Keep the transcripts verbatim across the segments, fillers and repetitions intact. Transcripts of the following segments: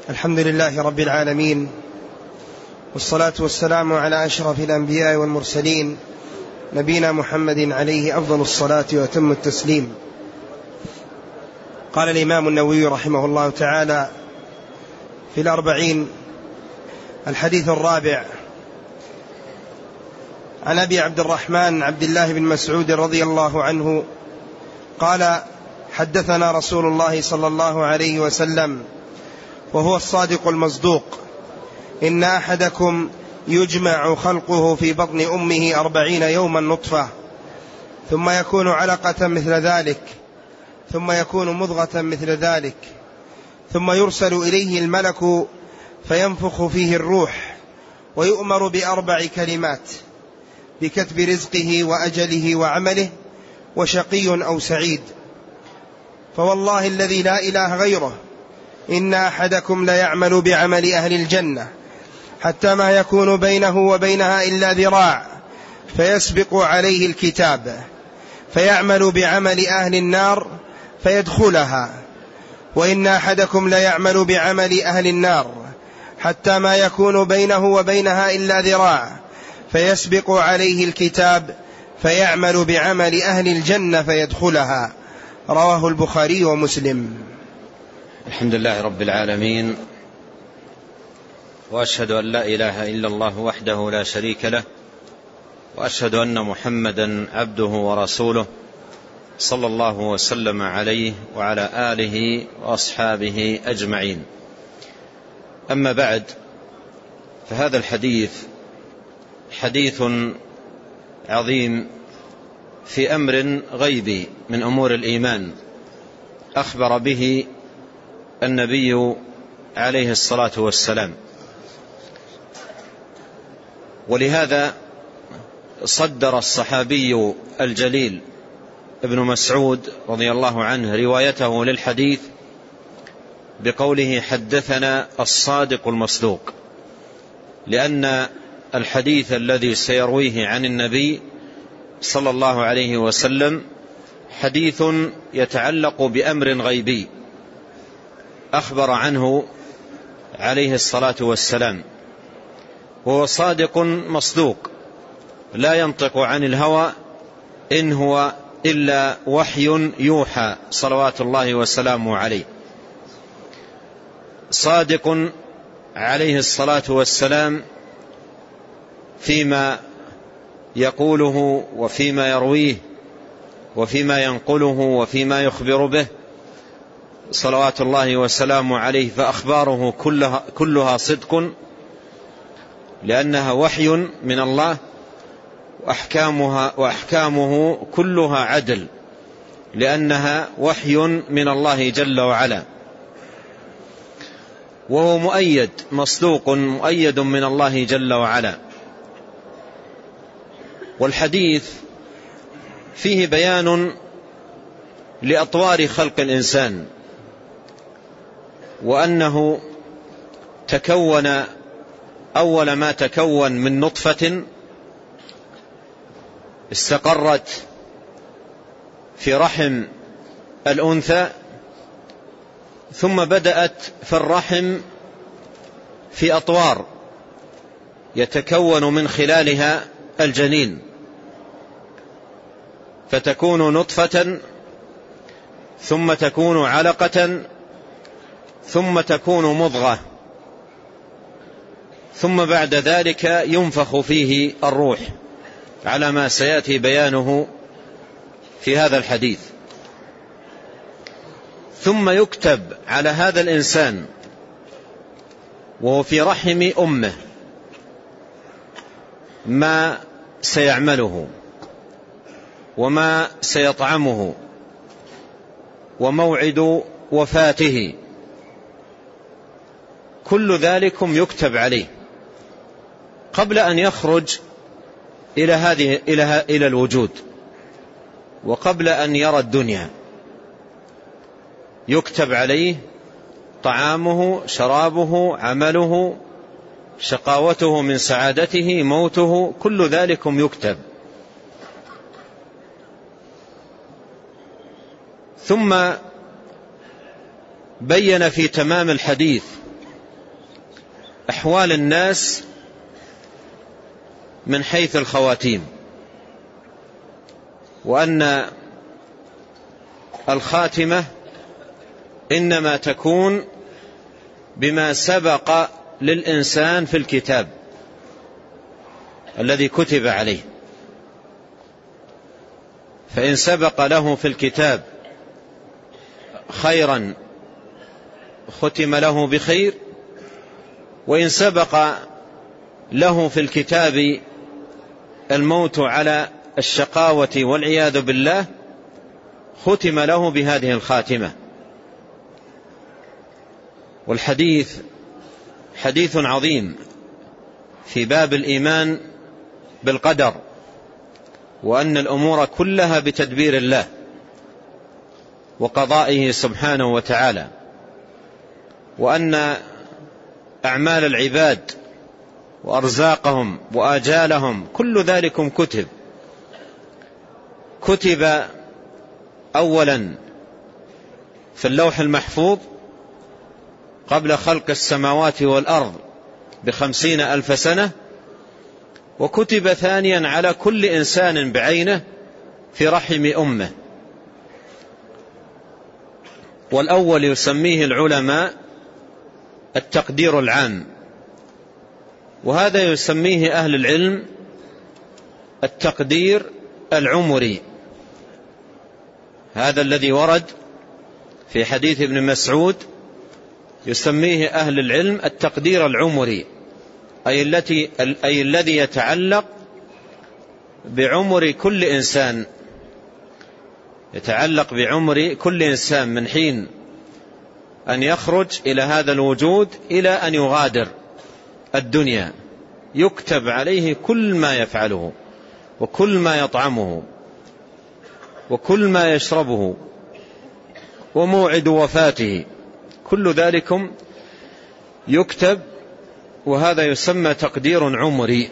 الحمد لله رب العالمين، والصلاة والسلام على أشرف الأنبياء والمرسلين، نبينا محمد عليه أفضل الصلاة وأتم التسليم. قال الإمام النووي رحمه الله تعالى في الأربعين الحديث الرابع عن أبي عبد الرحمن عبد الله بن مسعود رضي الله عنه قال: حدثنا رسول الله صلى الله عليه وسلم وهو الصادق المصدوق: إن أحدكم يجمع خلقه في بطن أمه أربعين يوما نطفة، ثم يكون علقة مثل ذلك، ثم يكون مضغة مثل ذلك، ثم يرسل إليه الملك فينفخ فيه الروح، ويؤمر بأربع كلمات: بكتب رزقه وأجله وعمله، وشقي أو سعيد. فوالله الذي لا إله غيره إن أحدكم ليعمل بعمل أهل الجنة حتى ما يكون بينه وبينها إلا ذراع، فيسبق عليه الكتاب فيعمل بعمل أهل النار فيدخلها، وإن أحدكم ليعمل بعمل أهل النار حتى ما يكون بينه وبينها إلا ذراع، فيسبق عليه الكتاب فيعمل بعمل أهل الجنة فيدخلها. رواه البخاري ومسلم. الحمد لله رب العالمين، وأشهد أن لا إله إلا الله وحده لا شريك له، وأشهد أن محمدا عبده ورسوله، صلى الله وسلم عليه وعلى آله وأصحابه أجمعين. أما بعد، فهذا الحديث حديث عظيم في أمر غيبي من أمور الإيمان، أخبر به النبي عليه الصلاة والسلام، ولهذا صدر الصحابي الجليل ابن مسعود رضي الله عنه روايته للحديث بقوله: حدثنا الصادق المصدوق، لأن الحديث الذي سيرويه عن النبي صلى الله عليه وسلم حديث يتعلق بأمر غيبي أخبر عنه عليه الصلاة والسلام، وهو صادق مصدوق لا ينطق عن الهوى، إن هو إلا وحي يوحى، صلوات الله وسلامه عليه. صادق عليه الصلاة والسلام فيما يقوله وفيما يرويه وفيما ينقله وفيما يخبر به، صلوات الله وسلامه عليه، فأخباره كلها, كلها صدق، لأنها وحي من الله، وأحكامها وأحكامه كلها عدل، لأنها وحي من الله جل وعلا. وهو مؤيد مصدوق مؤيد من الله جل وعلا. والحديث فيه بيان لأطوار خلق الإنسان، وأنه تكون أول ما تكون من نطفة استقرت في رحم الأنثى، ثم بدأت في الرحم في أطوار يتكون من خلالها الجنين، فتكون نطفة، ثم تكون علقة، ثم تكون مضغة، ثم بعد ذلك ينفخ فيه الروح، على ما سيأتي بيانه في هذا الحديث. ثم يكتب على هذا الإنسان وهو في رحم أمه ما سيعمله، وما سيطعمه، وموعد وفاته، كل ذلكم يكتب عليه قبل أن يخرج إلى هذه إلى إلى الوجود، وقبل أن يرى الدنيا يكتب عليه طعامه، شرابه، عمله، شقاوته من سعادته، موته، كل ذلكم يكتب. ثم بين في تمام الحديث أحوال الناس من حيث الخواتيم، وأن الخاتمة إنما تكون بما سبق للإنسان في الكتاب الذي كتب عليه. فإن سبق له في الكتاب خيرا ختم له بخير، وإن سبق له في الكتاب الموت على الشقاوة والعياذ بالله ختم له بهذه الخاتمة. والحديث حديث عظيم في باب الإيمان بالقدر، وأن الأمور كلها بتدبير الله وقضائه سبحانه وتعالى، وأن أعمال العباد وأرزاقهم وآجالهم كل ذلك كتب كتب أولا في اللوح المحفوظ قبل خلق السماوات والأرض بخمسين ألف سنة، وكتب ثانيا على كل إنسان بعينه في رحم أمه. والأول يسميه العلماء التقدير العام، وهذا يسميه أهل العلم التقدير العمري. هذا الذي ورد في حديث ابن مسعود يسميه أهل العلم التقدير العمري، أي, التي أي الذي يتعلق بعمر كل إنسان، يتعلق بعمر كل إنسان من حين أن يخرج إلى هذا الوجود إلى أن يغادر الدنيا، يكتب عليه كل ما يفعله وكل ما يطعمه وكل ما يشربه وموعد وفاته، كل ذلك يكتب، وهذا يسمى تقدير عمري.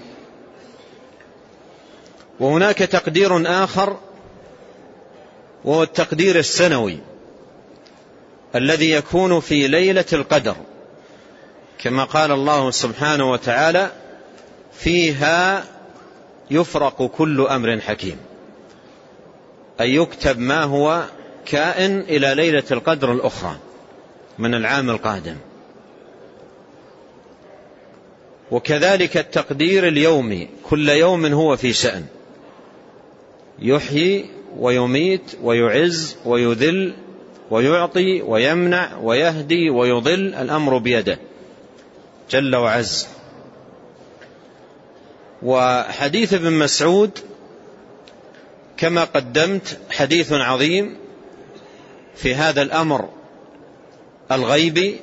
وهناك تقدير آخر وهو التقدير السنوي الذي يكون في ليلة القدر، كما قال الله سبحانه وتعالى: فيها يفرق كل أمر حكيم، أي يكتب ما هو كائن إلى ليلة القدر الأخرى من العام القادم. وكذلك التقدير اليومي، كل يوم هو في شأن، يحيي ويميت ويعز ويذل ويعطي ويمنع ويهدي ويضل، الأمر بيده جل وعز. وحديث ابن مسعود كما قدمت حديث عظيم في هذا الأمر الغيبي.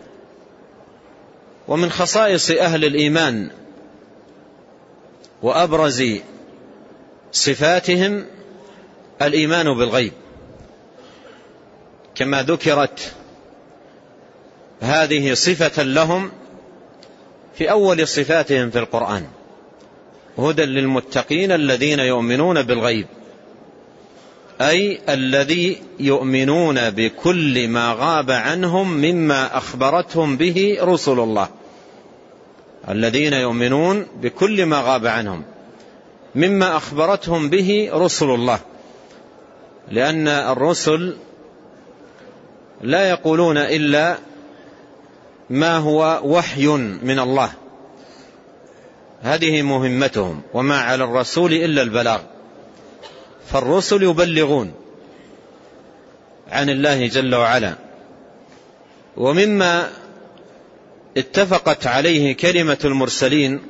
ومن خصائص أهل الإيمان وأبرز صفاتهم الإيمان بالغيب، كما ذكرت هذه صفة لهم في أول صفاتهم في القرآن: هدى للمتقين الذين يؤمنون بالغيب، أي الذي يؤمنون بكل ما غاب عنهم مما أخبرتهم به رسل الله، الذين يؤمنون بكل ما غاب عنهم مما أخبرتهم به رسل الله، لأن الرسل لا يقولون إلا ما هو وحي من الله، هذه مهمتهم، وما على الرسول إلا البلاغ. فالرسل يبلغون عن الله جل وعلا. ومما اتفقت عليه كلمة المرسلين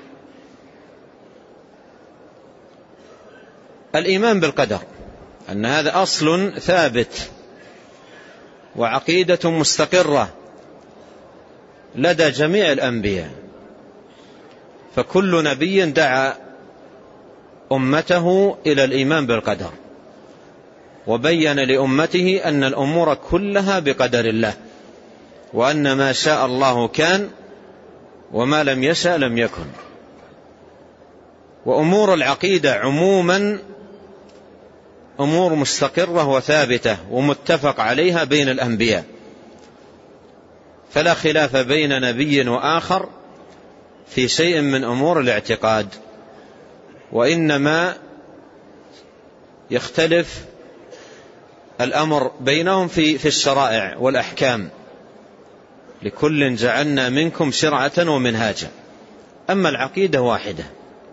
الإيمان بالقدر، أن هذا أصل ثابت وعقيدة مستقرة لدى جميع الأنبياء. فكل نبي دعا أمته إلى الإيمان بالقدر، وبين لأمته أن الأمور كلها بقدر الله، وأن ما شاء الله كان وما لم يشأ لم يكن. وأمور العقيدة عموما أمور مستقرة وثابتة ومتفق عليها بين الأنبياء، فلا خلاف بين نبي وآخر في شيء من أمور الاعتقاد، وإنما يختلف الأمر بينهم في في الشرائع والأحكام، لكل جعلنا منكم شرعة ومنهاجا، أما العقيدة واحدة.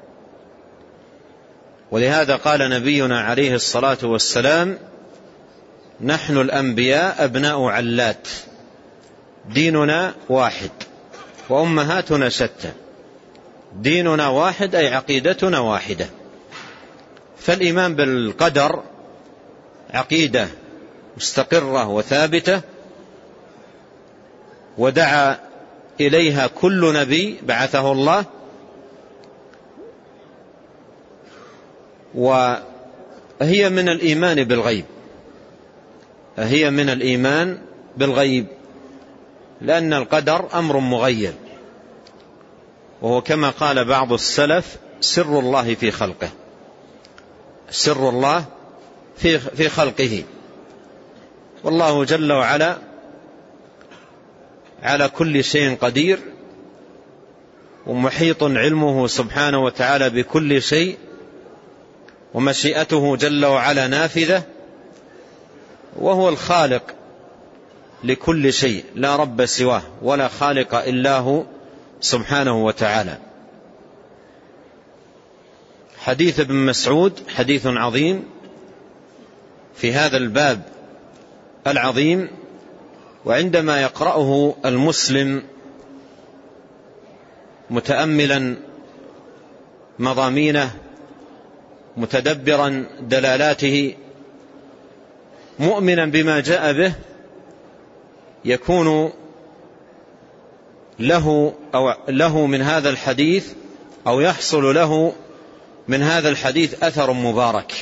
ولهذا قال نبينا عليه الصلاة والسلام: نحن الأنبياء أبناء علات، ديننا واحد وأمهاتنا شتى. ديننا واحد أي عقيدتنا واحدة. فالإيمان بالقدر عقيدة مستقرة وثابتة، ودعا إليها كل نبي بعثه الله، وهي من الإيمان بالغيب، هي من الإيمان بالغيب، لأن القدر أمر مغيب، وهو كما قال بعض السلف: سر الله في خلقه، سر الله في في خلقه. والله جل وعلا على كل شيء قدير، ومحيط علمه سبحانه وتعالى بكل شيء، ومشيئته جل وعلا نافذة، وهو الخالق لكل شيء، لا رب سواه ولا خالق إلا هو سبحانه وتعالى. حديث ابن مسعود حديث عظيم في هذا الباب العظيم، وعندما يقرأه المسلم متأملا مضامينه متدبرا دلالاته مؤمنا بما جاء به، يكون له أو له من هذا الحديث أو يحصل له من هذا الحديث أثر مبارك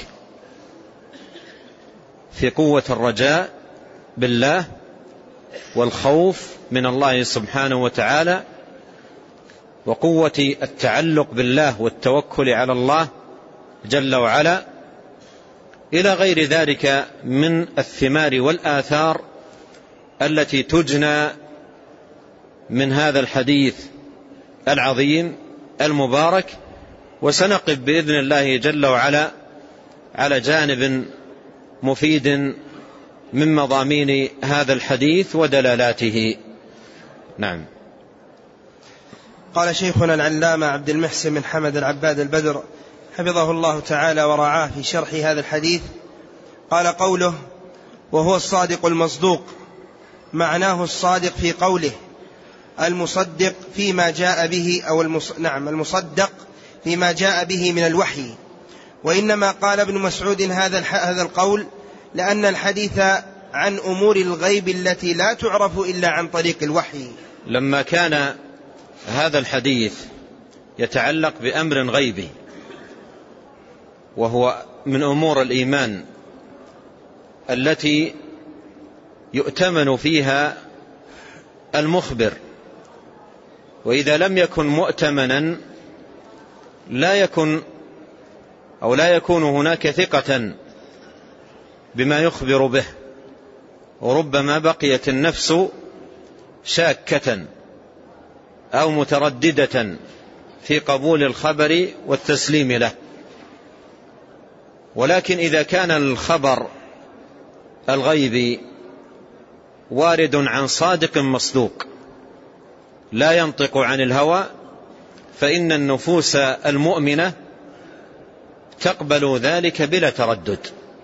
في قوة الرجاء بالله والخوف من الله سبحانه وتعالى، وقوة التعلق بالله والتوكل على الله جل وعلا، إلى غير ذلك من الثمار والآثار التي تجنى من هذا الحديث العظيم المبارك. وسنقف بإذن الله جل وعلا على جانب مفيد من مضامين هذا الحديث ودلالاته. نعم. قال شيخنا العلامة عبد المحسن بن حمد العباد البدر حفظه الله تعالى ورعاه في شرح هذا الحديث، قال: قوله وهو الصادق المصدوق، معناه الصادق في قوله، المصدق فيما جاء به أو المص... نعم المصدق فيما جاء به من الوحي. وإنما قال ابن مسعود هذا الح... هذا القول لأن الحديث عن أمور الغيب التي لا تعرف إلا عن طريق الوحي. لما كان هذا الحديث يتعلق بأمر غيبي وهو من أمور الإيمان التي يؤتمن فيها المخبر، وإذا لم يكن مؤتمنا لا يكن أو لا يكون هناك ثقة بما يخبر به، وربما بقيت النفس شاكة أو مترددة في قبول الخبر والتسليم له. ولكن إذا كان الخبر الغيبي وارد عن صادق مصدوق لا ينطق عن الهوى، فإن النفوس المؤمنة تقبل ذلك بلا تردد،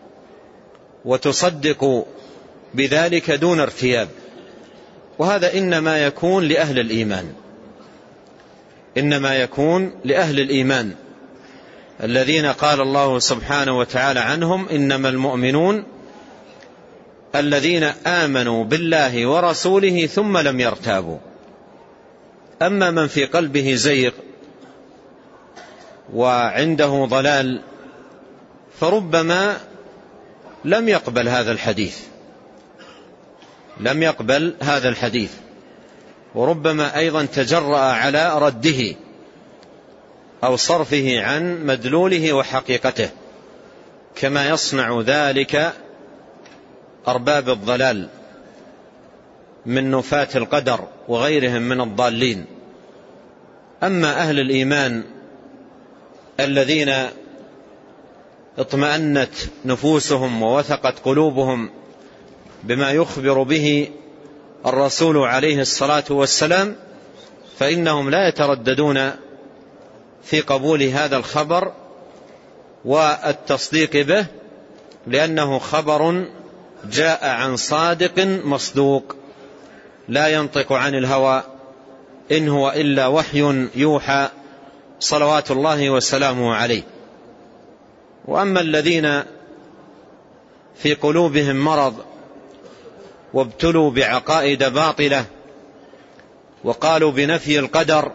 وتصدق بذلك دون ارتياب. وهذا إنما يكون لأهل الإيمان، إنما يكون لأهل الإيمان الذين قال الله سبحانه وتعالى عنهم: إنما المؤمنون الذين آمنوا بالله ورسوله ثم لم يرتابوا. أما من في قلبه زيغ وعنده ضلال فربما لم يقبل هذا الحديث، لم يقبل هذا الحديث، وربما أيضا تجرأ على رده أو صرفه عن مدلوله وحقيقته، كما يصنع ذلك أرباب الضلال من نفاة القدر وغيرهم من الضالين أما أهل الإيمان الذين اطمأنت نفوسهم ووثقت قلوبهم بما يخبر به الرسول عليه الصلاة والسلام، فإنهم لا يترددون في قبول هذا الخبر والتصديق به، لأنه خبر جاء عن صادق مصدوق لا ينطق عن الهوى إن هو إلا وحي يوحى صلوات الله وسلامه عليه. وأما الذين في قلوبهم مرض وابتلوا بعقائد باطلة وقالوا بنفي القدر،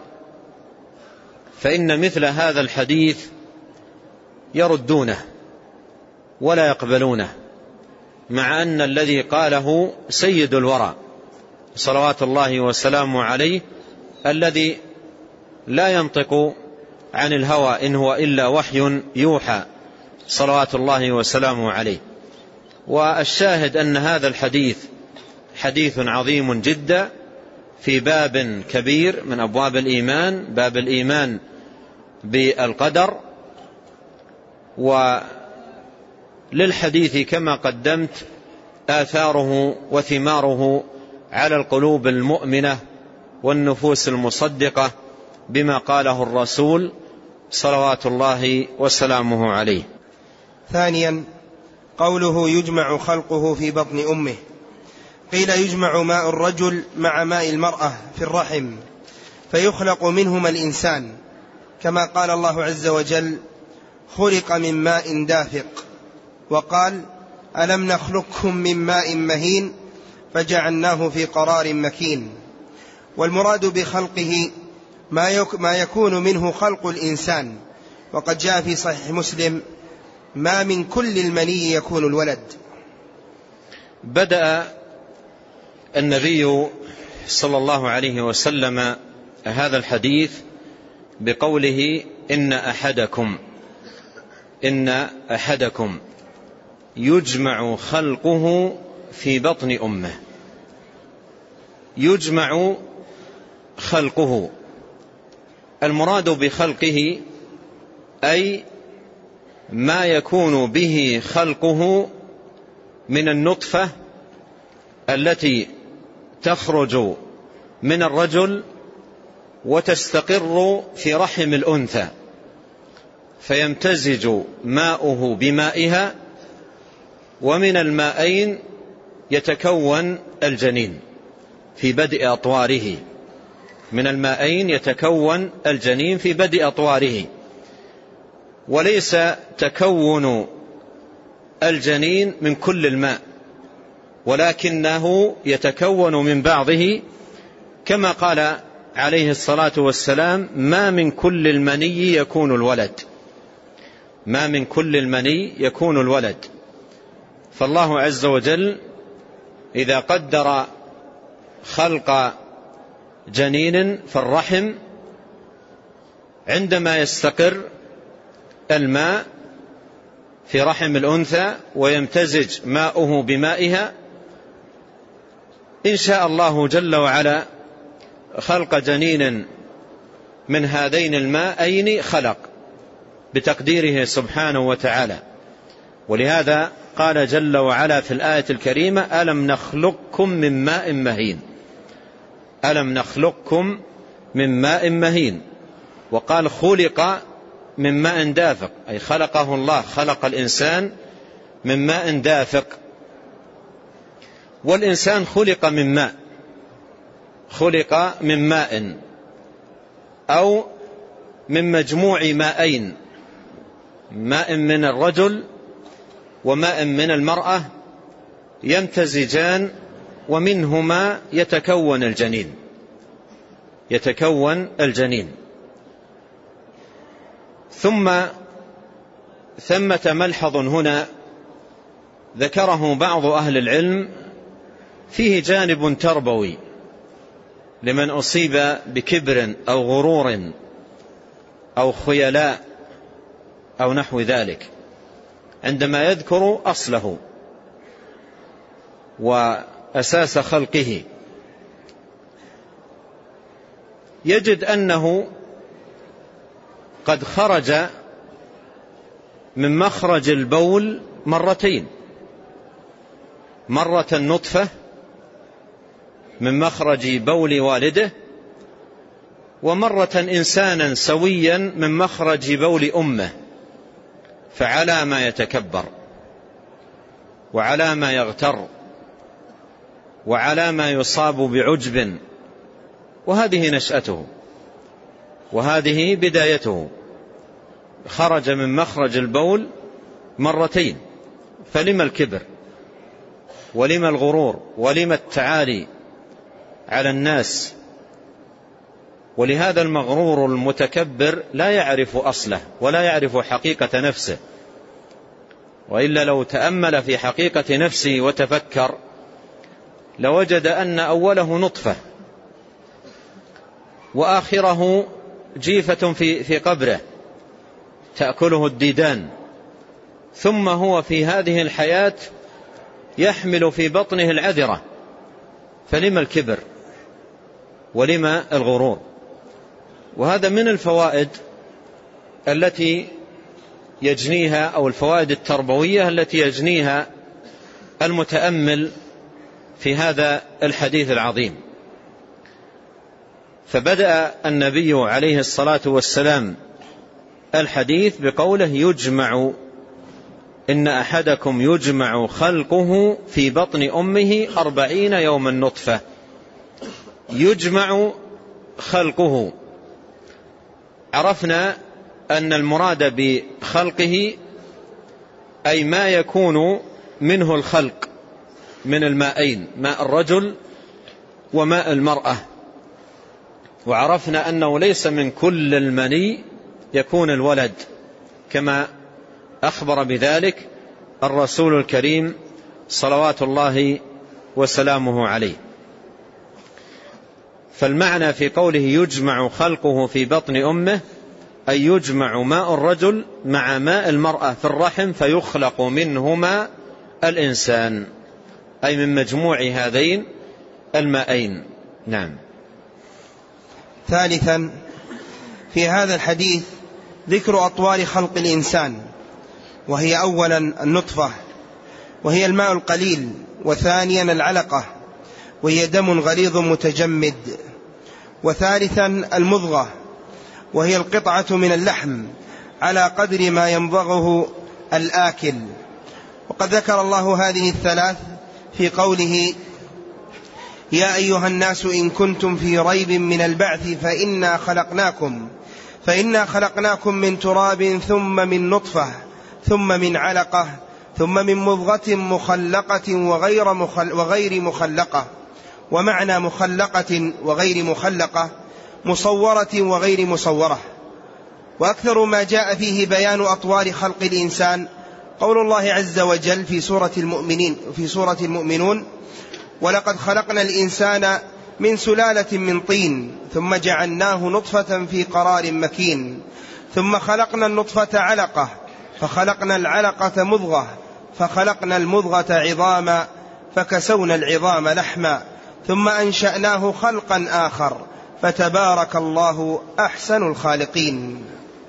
فإن مثل هذا الحديث يردونه ولا يقبلونه، مع أن الذي قاله سيد الورى صلوات الله وسلامه عليه، الذي لا ينطق عن الهوى إن هو إلا وحي يوحى صلوات الله وسلامه عليه. والشاهد أن هذا الحديث حديث عظيم جدا في باب كبير من أبواب الإيمان، باب الإيمان بالقدر. وللحديث كما قدمت آثاره وثماره على القلوب المؤمنة والنفوس المصدقة بما قاله الرسول صلوات الله وسلامه عليه. ثانيا، قوله يجمع خلقه في بطن أمه. قيل يجمع ماء الرجل مع ماء المرأة في الرحم فيخلق منهما الإنسان، كما قال الله عز وجل خلق من ماء دافق، وقال ألم نخلقكم من ماء مهين فجعلناه في قرار مكين. والمراد بخلقه ما يكون منه خلق الإنسان، وقد جاء في صحيح مسلم ما من كل المني يكون الولد. بدأ النبي صلى الله عليه وسلم هذا الحديث بقوله إن أحدكم إن أحدكم يجمع خلقه في بطن أمه. يجمع خلقه، المراد بخلقه أي ما يكون به خلقه من النطفة التي تخرج من الرجل وتستقر في رحم الأنثى، فيمتزج ماؤه بمائها، ومن المائين يتكون الجنين في بدء أطواره. من المائين يتكون الجنين في بدء أطواره، وليس تكون الجنين من كل الماء، ولكنه يتكون من بعضه، كما قال عليه الصلاة والسلام ما من كل المني يكون الولد، ما من كل المني يكون الولد. فالله عز وجل إذا قدر خلق جنين في الرحم، عندما يستقر الماء في رحم الأنثى ويمتزج ماؤه بمائها، إن شاء الله جل وعلا خلق جنين من هذين المائين خلق بتقديره سبحانه وتعالى. ولهذا قال جل وعلا في الآية الكريمة ألم نخلقكم من ماء مهين، ألم نخلقكم من ماء مهين، وقال خلق من ماء دافق، أي خلقه الله، خلق الإنسان من ماء دافق. والإنسان خلق من ماء، خلق من ماء أو من مجموع ماءين، ماء من الرجل وماء من المرأة يمتزجان، ومنهما يتكون الجنين يتكون الجنين ثم ثمة ملحظ هنا ذكره بعض أهل العلم فيه جانب تربوي لمن أصيب بكبر أو غرور أو خيلاء أو نحو ذلك، عندما يذكر أصله وأساس خلقه، يجد أنه قد خرج من مخرج البول مرتين، مرة نطفة من مخرج بول والده، ومرة إنسانا سويا من مخرج بول أمه. فعلى ما يتكبر وعلى ما يغتر وعلى ما يصاب بعجب، وهذه نشأته وهذه بدايته. خرج من مخرج البول مرتين، فلما الكبر ولما الغرور ولما التعالي على الناس؟ ولهذا المغرور المتكبر لا يعرف أصله ولا يعرف حقيقة نفسه، وإلا لو تأمل في حقيقة نفسه وتفكر لوجد أن أوله نطفة وآخره جيفة في في قبره تأكله الديدان، ثم هو في هذه الحياة يحمل في بطنه العذرة. فلما الكبر ولما الغرور؟ وهذا من الفوائد التي يجنيها أو الفوائد التربوية التي يجنيها المتأمل في هذا الحديث العظيم. فبدأ النبي عليه الصلاة والسلام الحديث بقوله يجمع إن أحدكم يجمع خلقه في بطن أمه أربعين يوما نطفة. يجمع خلقه، عرفنا أن المراد بخلقه أي ما يكون منه الخلق من الماءين، ماء الرجل وماء المرأة. وعرفنا أنه ليس من كل المني يكون الولد، كما أخبر بذلك الرسول الكريم صلوات الله وسلامه عليه. فالمعنى في قوله يجمع خلقه في بطن أمه أي يجمع ماء الرجل مع ماء المرأة في الرحم فيخلق منهما الإنسان، أي من مجموع هذين الماءين. نعم. ثالثا، في هذا الحديث ذكر أطوار خلق الإنسان، وهي أولا النطفة وهي الماء القليل، وثانيا العلقة وهي دم غليظ متجمد، وثالثا المضغة وهي القطعة من اللحم على قدر ما يمضغه الآكل. وقد ذكر الله هذه الثلاث في قوله يا أيها الناس إن كنتم في ريب من البعث فإنا خلقناكم فإنا خلقناكم من تراب ثم من نطفة ثم من علقة ثم من مضغة مخلقة وغير, مخل وغير مخلقة. ومعنى مخلقة وغير مخلقة مصورة وغير مصورة. وأكثر ما جاء فيه بيان أطوار خلق الإنسان قول الله عز وجل في سورة المؤمنين في سورة المؤمنون ولقد خلقنا الإنسان من سلالة من طين ثم جعلناه نطفة في قرار مكين ثم خلقنا النطفة علقة فخلقنا العلقة مضغة فخلقنا المضغة عظاما فكسونا العظام لحما ثم أنشأناه خلقا آخر فتبارك الله أحسن الخالقين.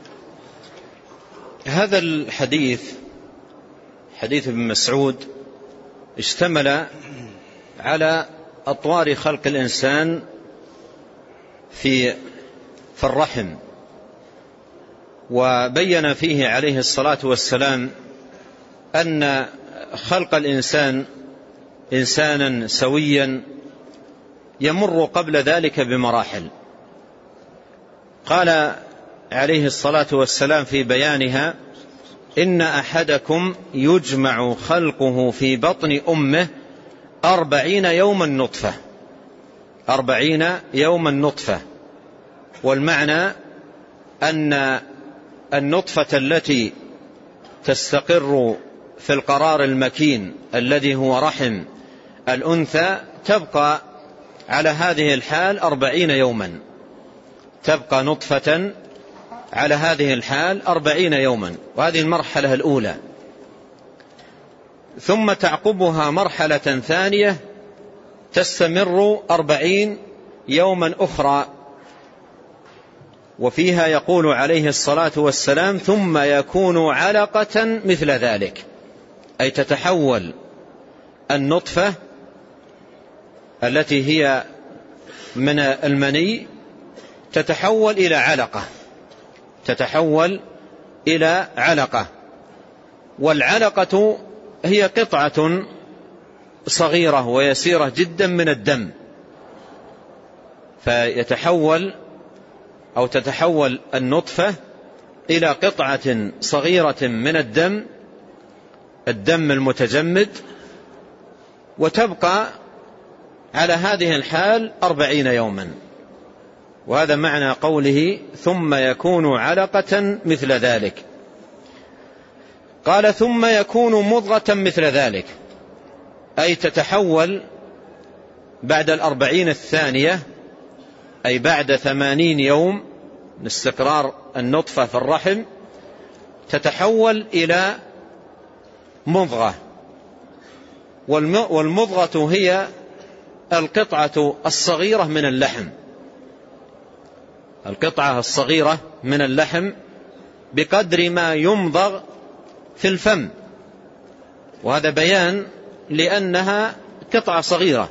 هذا الحديث حديث ابن مسعود اشتمل على أطوار خلق الإنسان في في الرحم، وبين فيه عليه الصلاة والسلام أن خلق الإنسان إنسانا سويا يمر قبل ذلك بمراحل. قال عليه الصلاة والسلام في بيانها إن أحدكم يجمع خلقه في بطن أمه أربعين يوما نطفة أربعين يوما نطفة. والمعنى أن النطفة التي تستقر في القرار المكين الذي هو رحم الأنثى تبقى على هذه الحال أربعين يوما، تبقى نطفة على هذه الحال أربعين يوما، وهذه المرحلة الأولى. ثم تعقبها مرحلة ثانية تستمر أربعين يوما أخرى، وفيها يقول عليه الصلاة والسلام: ثم يكون علقة مثل ذلك، أي تتحول النطفة التي هي من المني تتحول إلى علقة، تتحول إلى علقة. والعلقة هي قطعة صغيرة ويسيرة جدا من الدم، فيتحول أو تتحول النطفة إلى قطعة صغيرة من الدم، الدم المتجمد، وتبقى على هذه الحال أربعين يوما. وهذا معنى قوله: ثم يكون علقة مثل ذلك. قال: ثم يكون مضغة مثل ذلك، أي تتحول بعد الأربعين الثانية، أي بعد ثمانين يوم من استقرار النطفة في الرحم، تتحول إلى مضغة. والمضغة هي القطعة الصغيرة من اللحم، القطعة الصغيرة من اللحم بقدر ما يمضغ في الفم، وهذا بيان لأنها قطعة صغيرة،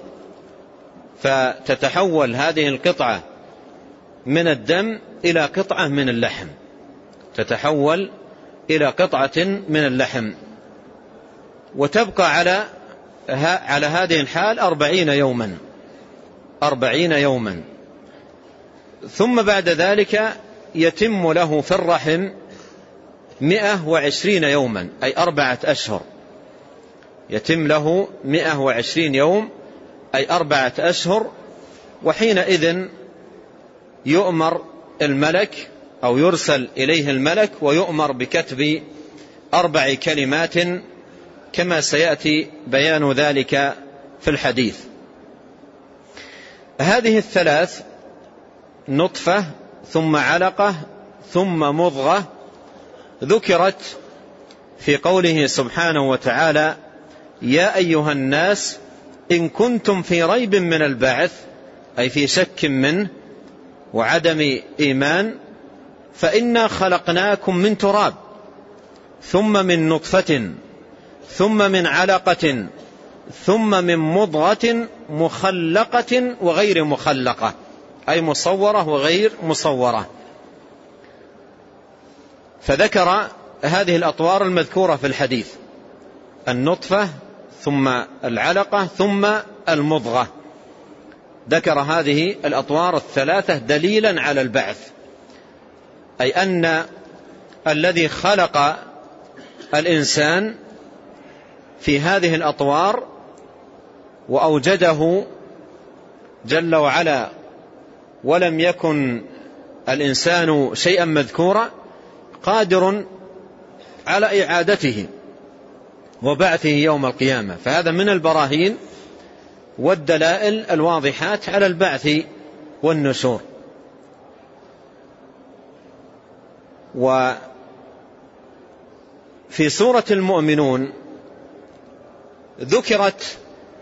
فتتحول هذه القطعة من الدم إلى قطعة من اللحم، تتحول إلى قطعة من اللحم، وتبقى على على هذه الحال أربعين يوما أربعين يوما. ثم بعد ذلك يتم له في الرحم مئة وعشرين يوما، أي أربعة أشهر، يتم له مئة وعشرين يوم أي أربعة أشهر. وحينئذ يؤمر الملك أو يرسل إليه الملك ويؤمر بكتب أربع كلمات كما سيأتي بيان ذلك في الحديث. هذه الثلاث: نطفة ثم علقة ثم مضغة، ذكرت في قوله سبحانه وتعالى: يا أيها الناس إن كنتم في ريب من البعث، أي في شك منه وعدم إيمان، فإنا خلقناكم من تراب ثم من نطفة ثم من علقة ثم من مضغة مخلقة وغير مخلقة، أي مصورة وغير مصورة. فذكر هذه الأطوار المذكورة في الحديث: النطفة ثم العلقة ثم المضغة، ذكر هذه الأطوار الثلاثة دليلا على البعث، أي أن الذي خلق الإنسان في هذه الأطوار وأوجده جل وعلا ولم يكن الإنسان شيئا مذكورا قادر على إعادته وبعثه يوم القيامة. فهذا من البراهين والدلائل الواضحات على البعث والنشور. وفي سورة المؤمنون ذكرت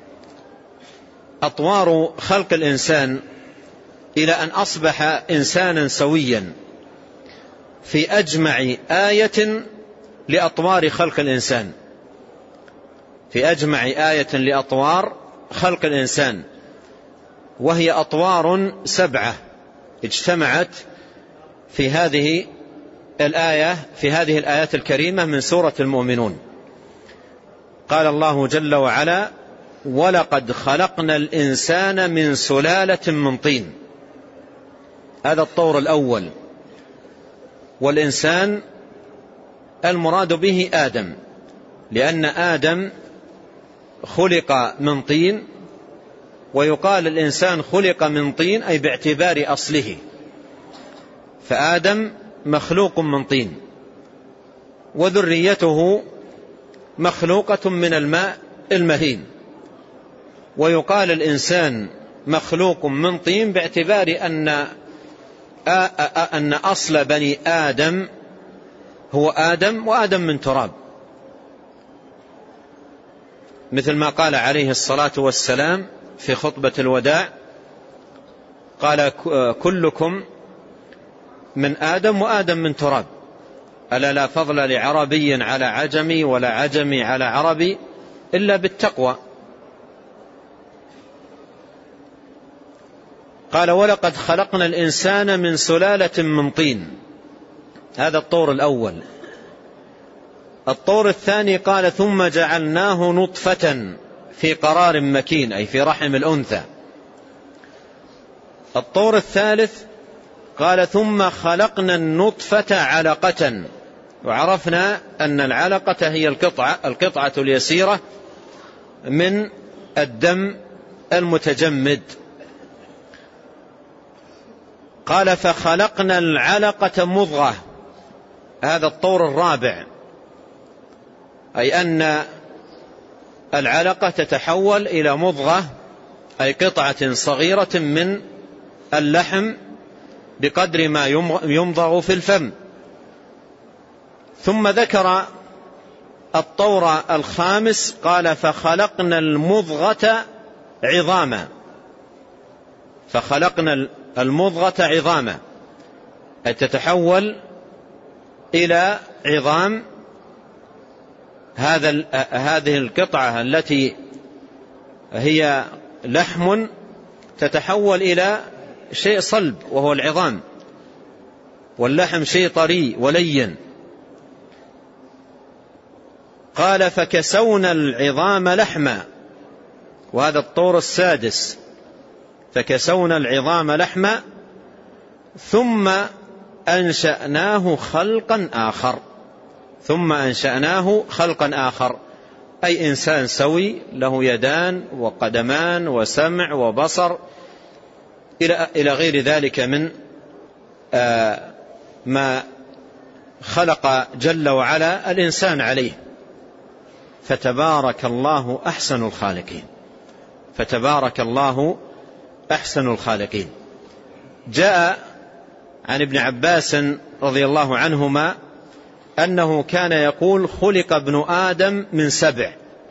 أطوار خلق الإنسان إلى أن أصبح إنسانا سويا في أجمع آية لأطوار خلق الإنسان، في أجمع آية لأطوار خلق الإنسان، وهي أطوار سبعة اجتمعت في هذه الآية في هذه الآيات الكريمة من سورة المؤمنون. قال الله جل وعلا: ولقد خلقنا الإنسان من سلالة من طين. هذا الطور الأول. والإنسان المراد به آدم، لأن آدم خلق من طين، ويقال الإنسان خلق من طين أي باعتبار أصله، فآدم مخلوق من طين وذريته مخلوقة من الماء المهين، ويقال الإنسان مخلوق من طين باعتبار أن أن أصل بني آدم هو آدم، وآدم من تراب، مثل ما قال عليه الصلاة والسلام في خطبة الوداع: قال: كلكم من آدم وآدم من تراب. ألا لا فضل لعربي على عجمي ولا عجمي على عربي إلا بالتقوى. قال ولقد خلقنا الإنسان من سلالة من طين. هذا الطور الأول. الطور الثاني قال ثم جعلناه نطفة في قرار مكين، أي في رحم الأنثى. الطور الثالث قال ثم خلقنا النطفة علقة، وعرفنا أن العلقة هي القطعة, القطعة اليسيرة من الدم المتجمد. قال فخلقنا العلقة مضغة. هذا الطور الرابع، أي أن العلقة تتحول إلى مضغة، أي قطعة صغيرة من اللحم بقدر ما يمضغ في الفم. ثم ذكر الطور الخامس قال فخلقنا المضغة عظاما. فخلقنا المضغة عظاما، أي تتحول إلى عظام. هذا هذه القطعة التي هي لحم تتحول إلى شيء صلب وهو العظام، واللحم شيء طري ولين. قال فكسونا العظام لحما. وهذا الطور السادس. فكسونا العظام لحما ثم أنشأناه خلقا آخر. ثم أنشأناه خلقا آخر، أي إنسان سوي له يدان وقدمان وسمع وبصر إلى غير ذلك من ما خلق جل وعلا الإنسان عليه. فتبارك الله أحسن الخالقين. فتبارك الله أحسن الخالقين. جاء عن ابن عباس رضي الله عنهما أنه كان يقول خلق ابن آدم من سبع.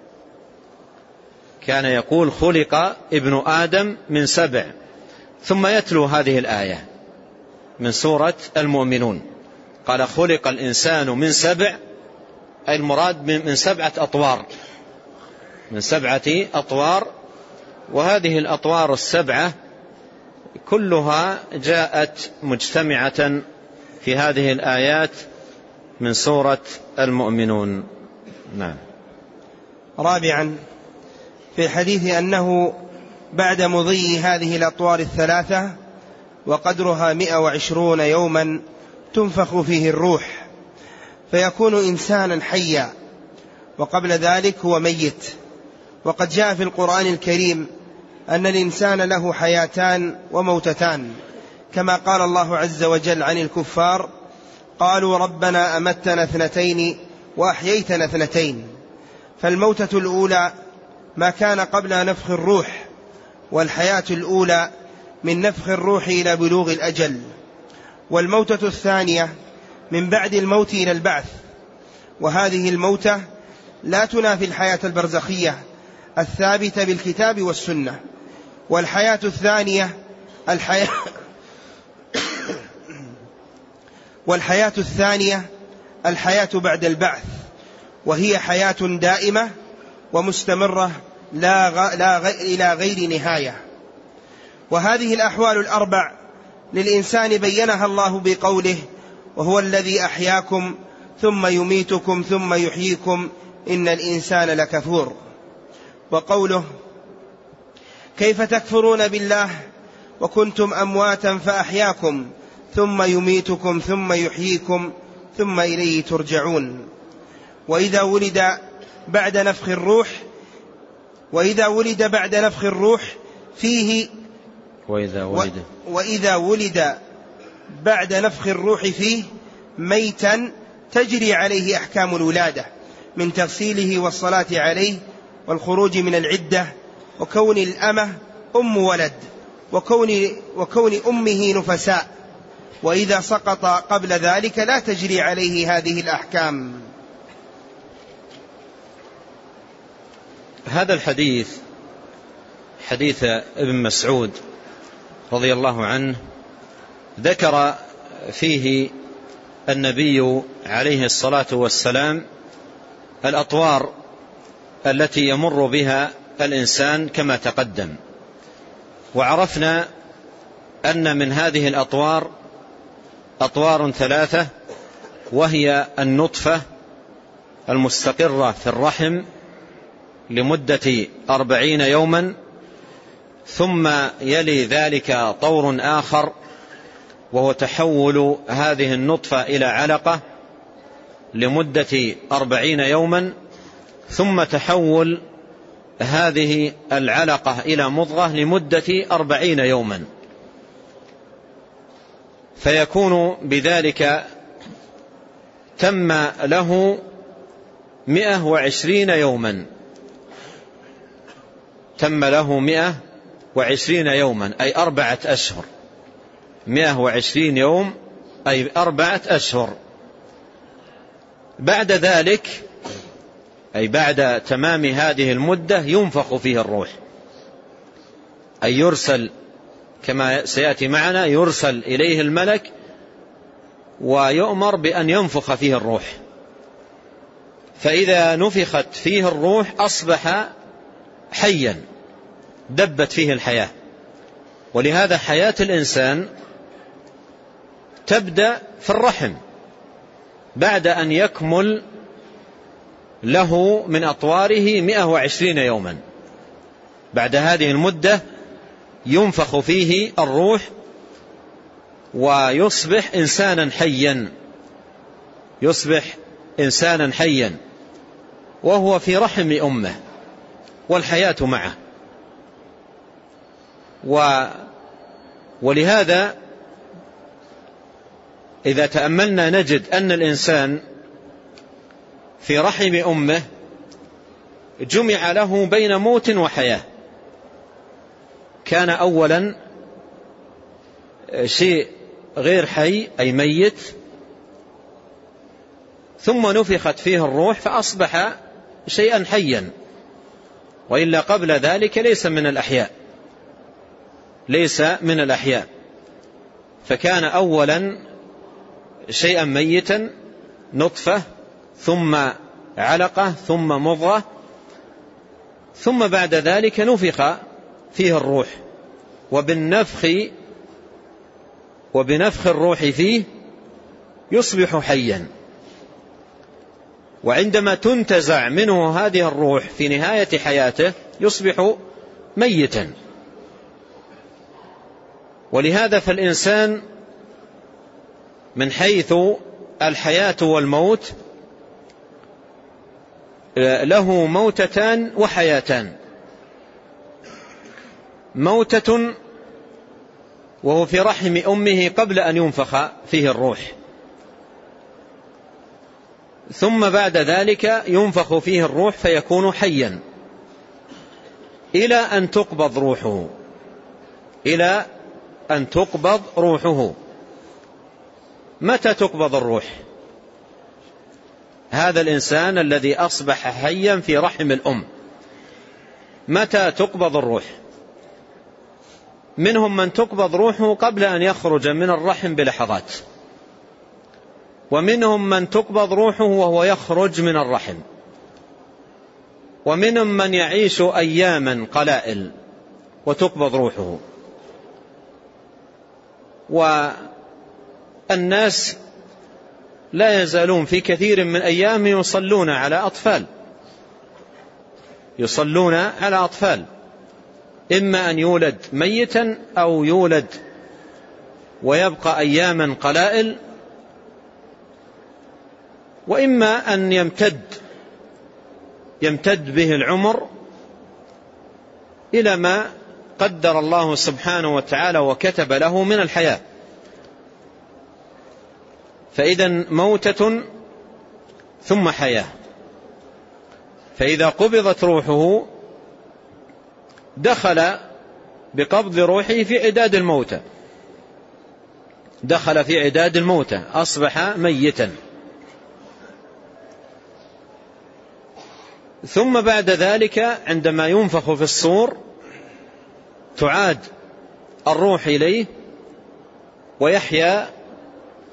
كان يقول خلق ابن آدم من سبع، ثم يتلو هذه الآية من سورة المؤمنون. قال خلق الإنسان من سبع، أي المراد من سبعة أطوار. من سبعة أطوار. وهذه الأطوار السبعة كلها جاءت مجتمعة في هذه الآيات من سورة المؤمنون. نعم. رابعا، في الحديث أنه بعد مضي هذه الأطوار الثلاثة وقدرها مئة وعشرون يوما تنفخ فيه الروح فيكون إنسانا حيا، وقبل ذلك هو ميت. وقد جاء في القرآن الكريم أن الإنسان له حياتان وموتتان، كما قال الله عز وجل عن الكفار قالوا ربنا أمتنا اثنتين وأحييتنا اثنتين. فالموتة الأولى ما كان قبل نفخ الروح، والحياة الأولى من نفخ الروح إلى بلوغ الأجل. والموتة الثانية من بعد الموت إلى البعث، وهذه الموتة لا تنافي الحياة البرزخية الثابتة بالكتاب والسنة. والحياة الثانية الحياة والحياة الثانية الحياة بعد البعث، وهي حياة دائمة ومستمرة لا غ... لا غ... إلى غير نهاية. وهذه الأحوال الأربع للإنسان بينها الله بقوله وهو الذي أحياكم ثم يميتكم ثم يحييكم إن الإنسان لكفور. وقوله كيف تكفرون بالله وكنتم أمواتا فأحياكم ثم يميتكم ثم يحييكم ثم إليه ترجعون. وإذا ولد بعد نفخ الروح وإذا ولد بعد نفخ الروح فيه وإذا ولد, وإذا ولد بعد نفخ الروح فيه ميتا تجري عليه أحكام الولادة من تغسيله والصلاة عليه والخروج من العدة وكون الأمة أم ولد وكون, وكون أمه نفساء. وإذا سقط قبل ذلك لا تجري عليه هذه الأحكام. هذا الحديث حديث ابن مسعود رضي الله عنه ذكر فيه النبي عليه الصلاة والسلام الأطوار التي يمر بها الإنسان كما تقدم، وعرفنا أن من هذه الأطوار أطوار ثلاثة، وهي النطفة المستقرة في الرحم لمدة أربعين يوما، ثم يلي ذلك طور آخر وهو تحول هذه النطفة إلى علقة لمدة أربعين يوما، ثم تحول هذه العلقة إلى مضغة لمدة أربعين يوما، فيكون بذلك تم له مئة وعشرين يوما، تم له مئة وعشرين يوما أي أربعة أشهر، مئة وعشرين يوم أي أربعة أشهر. بعد ذلك أي بعد تمام هذه المدة ينفخ فيه الروح، أي يرسل كما سيأتي معنا، يرسل إليه الملك ويؤمر بأن ينفخ فيه الروح، فإذا نفخت فيه الروح أصبح حيا دبت فيه الحياة. ولهذا حياة الإنسان تبدأ في الرحم بعد أن يكمل له من أطواره مئة وعشرين يوما. بعد هذه المدة ينفخ فيه الروح ويصبح إنسانا حيا، يصبح إنسانا حيا وهو في رحم أمه والحياة معه. و ولهذا إذا تأملنا نجد أن الإنسان في رحم أمه جمع له بين موت وحياة. كان أولا شيء غير حي أي ميت، ثم نفخت فيه الروح فأصبح شيئا حيا، وإلا قبل ذلك ليس من الأحياء، ليس من الأحياء. فكان أولا شيئا ميتا نطفة، ثم علقة، ثم مضغة، ثم بعد ذلك نفخ فيه الروح، وبالنفخ وبنفخ الروح فيه يصبح حيا. وعندما تنتزع منه هذه الروح في نهاية حياته يصبح ميتا. ولهذا فالإنسان من حيث الحياة والموت له موتتان وحياتان. موتة وهو في رحم أمه قبل أن ينفخ فيه الروح، ثم بعد ذلك ينفخ فيه الروح فيكون حيا إلى أن تقبض روحه، إلى أن تقبض روحه. متى تقبض الروح؟ هذا الإنسان الذي أصبح حيا في رحم الأم متى تقبض الروح؟ منهم من تقبض روحه قبل أن يخرج من الرحم بلحظات، ومنهم من تقبض روحه وهو يخرج من الرحم، ومنهم من يعيش أياما قلائل وتقبض روحه. والناس لا يزالون في كثير من أيام يصلون على أطفال، يصلون على أطفال، إما أن يولد ميتا أو يولد ويبقى أياما قلائل، وإما أن يمتد يمتد به العمر إلى ما قدر الله سبحانه وتعالى وكتب له من الحياة. فإذا موتة ثم حياة. فإذا قبضت روحه دخل بقبض روحه في عداد الموتى، دخل في عداد الموتى، أصبح ميتا. ثم بعد ذلك عندما ينفخ في الصور تعاد الروح إليه ويحيا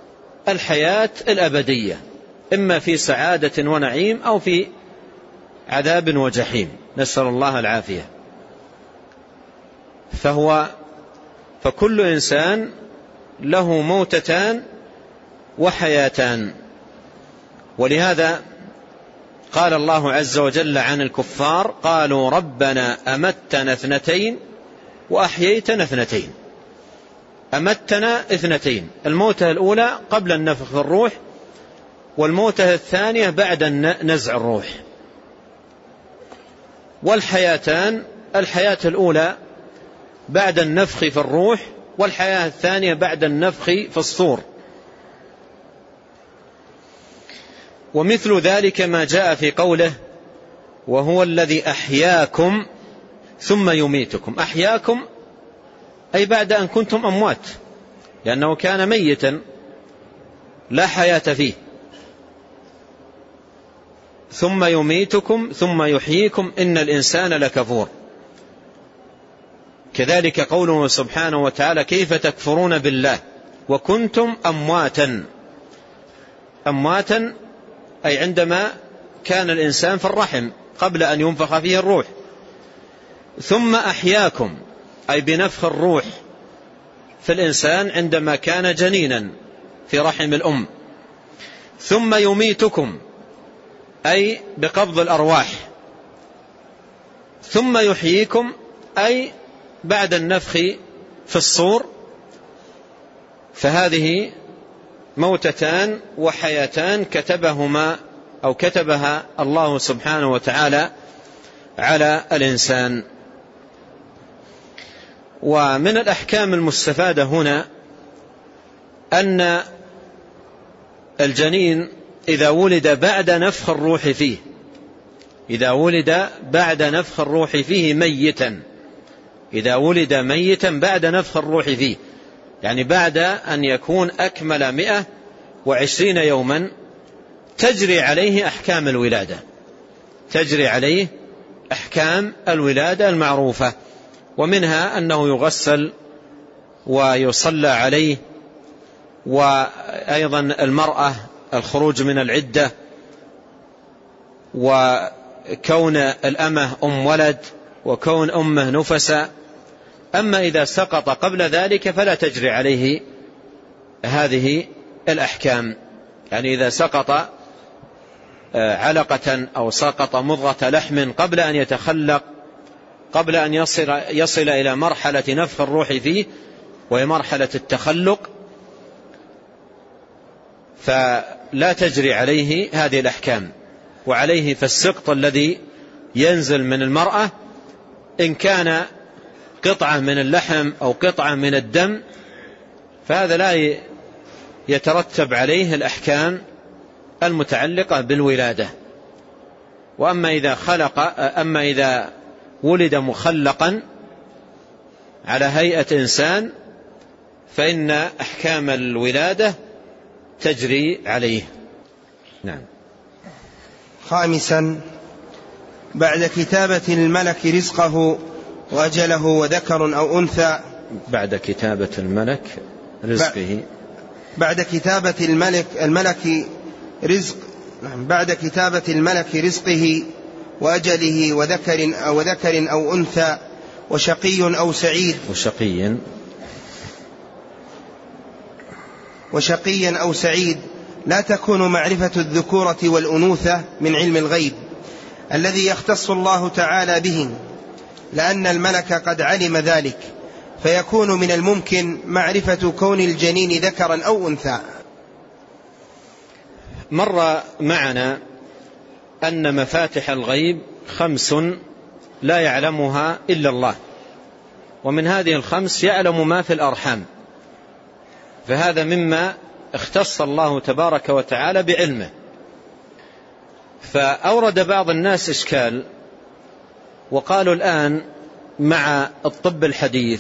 الحياة الأبدية، إما في سعادة ونعيم أو في عذاب وجحيم، نسأل الله العافية. فهو فكل إنسان له موتتان وحياتان. ولهذا قال الله عز وجل عن الكفار: قالوا ربنا أمتنا اثنتين وأحييتنا اثنتين. أمتنا اثنتين، الموتة الأولى قبل النفخ في الروح، والموتة الثانية بعد نزع الروح. والحياتان، الحياة الأولى بعد النفخ في الروح، والحياة الثانية بعد النفخ في الصور. ومثل ذلك ما جاء في قوله: وهو الذي أحياكم ثم يميتكم. أحياكم أي بعد أن كنتم أموات، لأنه كان ميتا لا حياة فيه. ثم يميتكم ثم يحييكم إن الإنسان لكفور. كذلك قوله سبحانه وتعالى: كيف تكفرون بالله وكنتم أمواتا. أمواتا أي عندما كان الإنسان في الرحم قبل أن ينفخ فيه الروح. ثم أحياكم أي بنفخ الروح في الإنسان عندما كان جنينا في رحم الأم. ثم يميتكم أي بقبض الأرواح. ثم يحييكم أي بعد النفخ في الصور. فهذه موتتان وحياتان كتبهما أو كتبها الله سبحانه وتعالى على الإنسان. ومن الأحكام المستفادة هنا أن الجنين إذا ولد بعد نفخ الروح فيه، إذا ولد بعد نفخ الروح فيه ميتا، إذا ولد ميتا بعد نفخ الروح فيه، يعني بعد أن يكون أكمل مئة وعشرين يوما، تجري عليه أحكام الولادة، تجري عليه أحكام الولادة المعروفة. ومنها أنه يغسل ويصلى عليه، وأيضا المرأة الخروج من العدة، وكون الأمة أم ولد، وكون أمه نفسا. أما إذا سقط قبل ذلك فلا تجري عليه هذه الأحكام. يعني إذا سقط علقة أو سقط مضغة لحم قبل أن يتخلق، قبل أن يصل, يصل إلى مرحلة نفخ الروح فيه وهي مرحلة التخلق، فلا تجري عليه هذه الأحكام. وعليه فالسقط الذي ينزل من المرأة إن كان قطعة من اللحم أو قطعة من الدم فهذا لا يترتب عليه الأحكام المتعلقة بالولادة. وأما إذا خلق أما إذا ولد مخلقا على هيئة إنسان فإن أحكام الولادة تجري عليه. نعم. خامسا: بعد كتابة الملك رزقه وأجله وذكر أو أنثى. بعد كتابة الملك رزقه بعد كتابة الملك الملك رزق بعد كتابة الملك رزقه وأجله وذكر أو ذكر أو أنثى وشقي أو سعيد وشقي وشقي أو سعيد لا تكون معرفة الذكورة والأنوثة من علم الغيب الذي يختص الله تعالى به، لأن الملك قد علم ذلك، فيكون من الممكن معرفة كون الجنين ذكرا أو أنثى. مر معنا أن مفاتح الغيب خمس لا يعلمها إلا الله، ومن هذه الخمس يعلم ما في الأرحام، فهذا مما اختص الله تبارك وتعالى بعلمه. فأورد بعض الناس إشكال وقالوا الآن مع الطب الحديث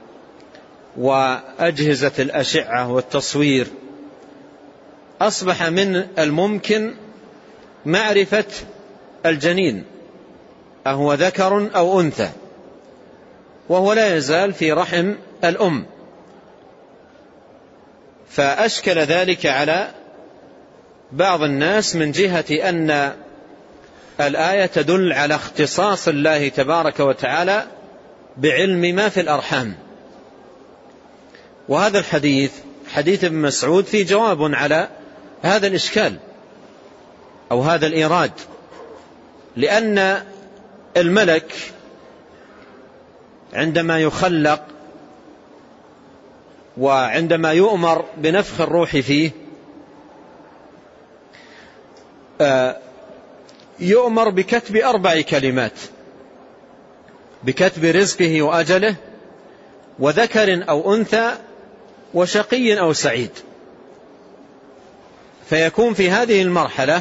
وأجهزة الأشعة والتصوير أصبح من الممكن معرفة الجنين أهو ذكر أو أنثى وهو لا يزال في رحم الأم، فأشكل ذلك على بعض الناس من جهة أن الآية تدل على اختصاص الله تبارك وتعالى بعلم ما في الأرحام. وهذا الحديث حديث ابن مسعود فيه جواب على هذا الإشكال أو هذا الإيراد، لأن الملك عندما يخلق وعندما يؤمر بنفخ الروح فيه يؤمر بكتب أربع كلمات: بكتب رزقه وأجله، وذكر أو أنثى، وشقي أو سعيد. فيكون في هذه المرحلة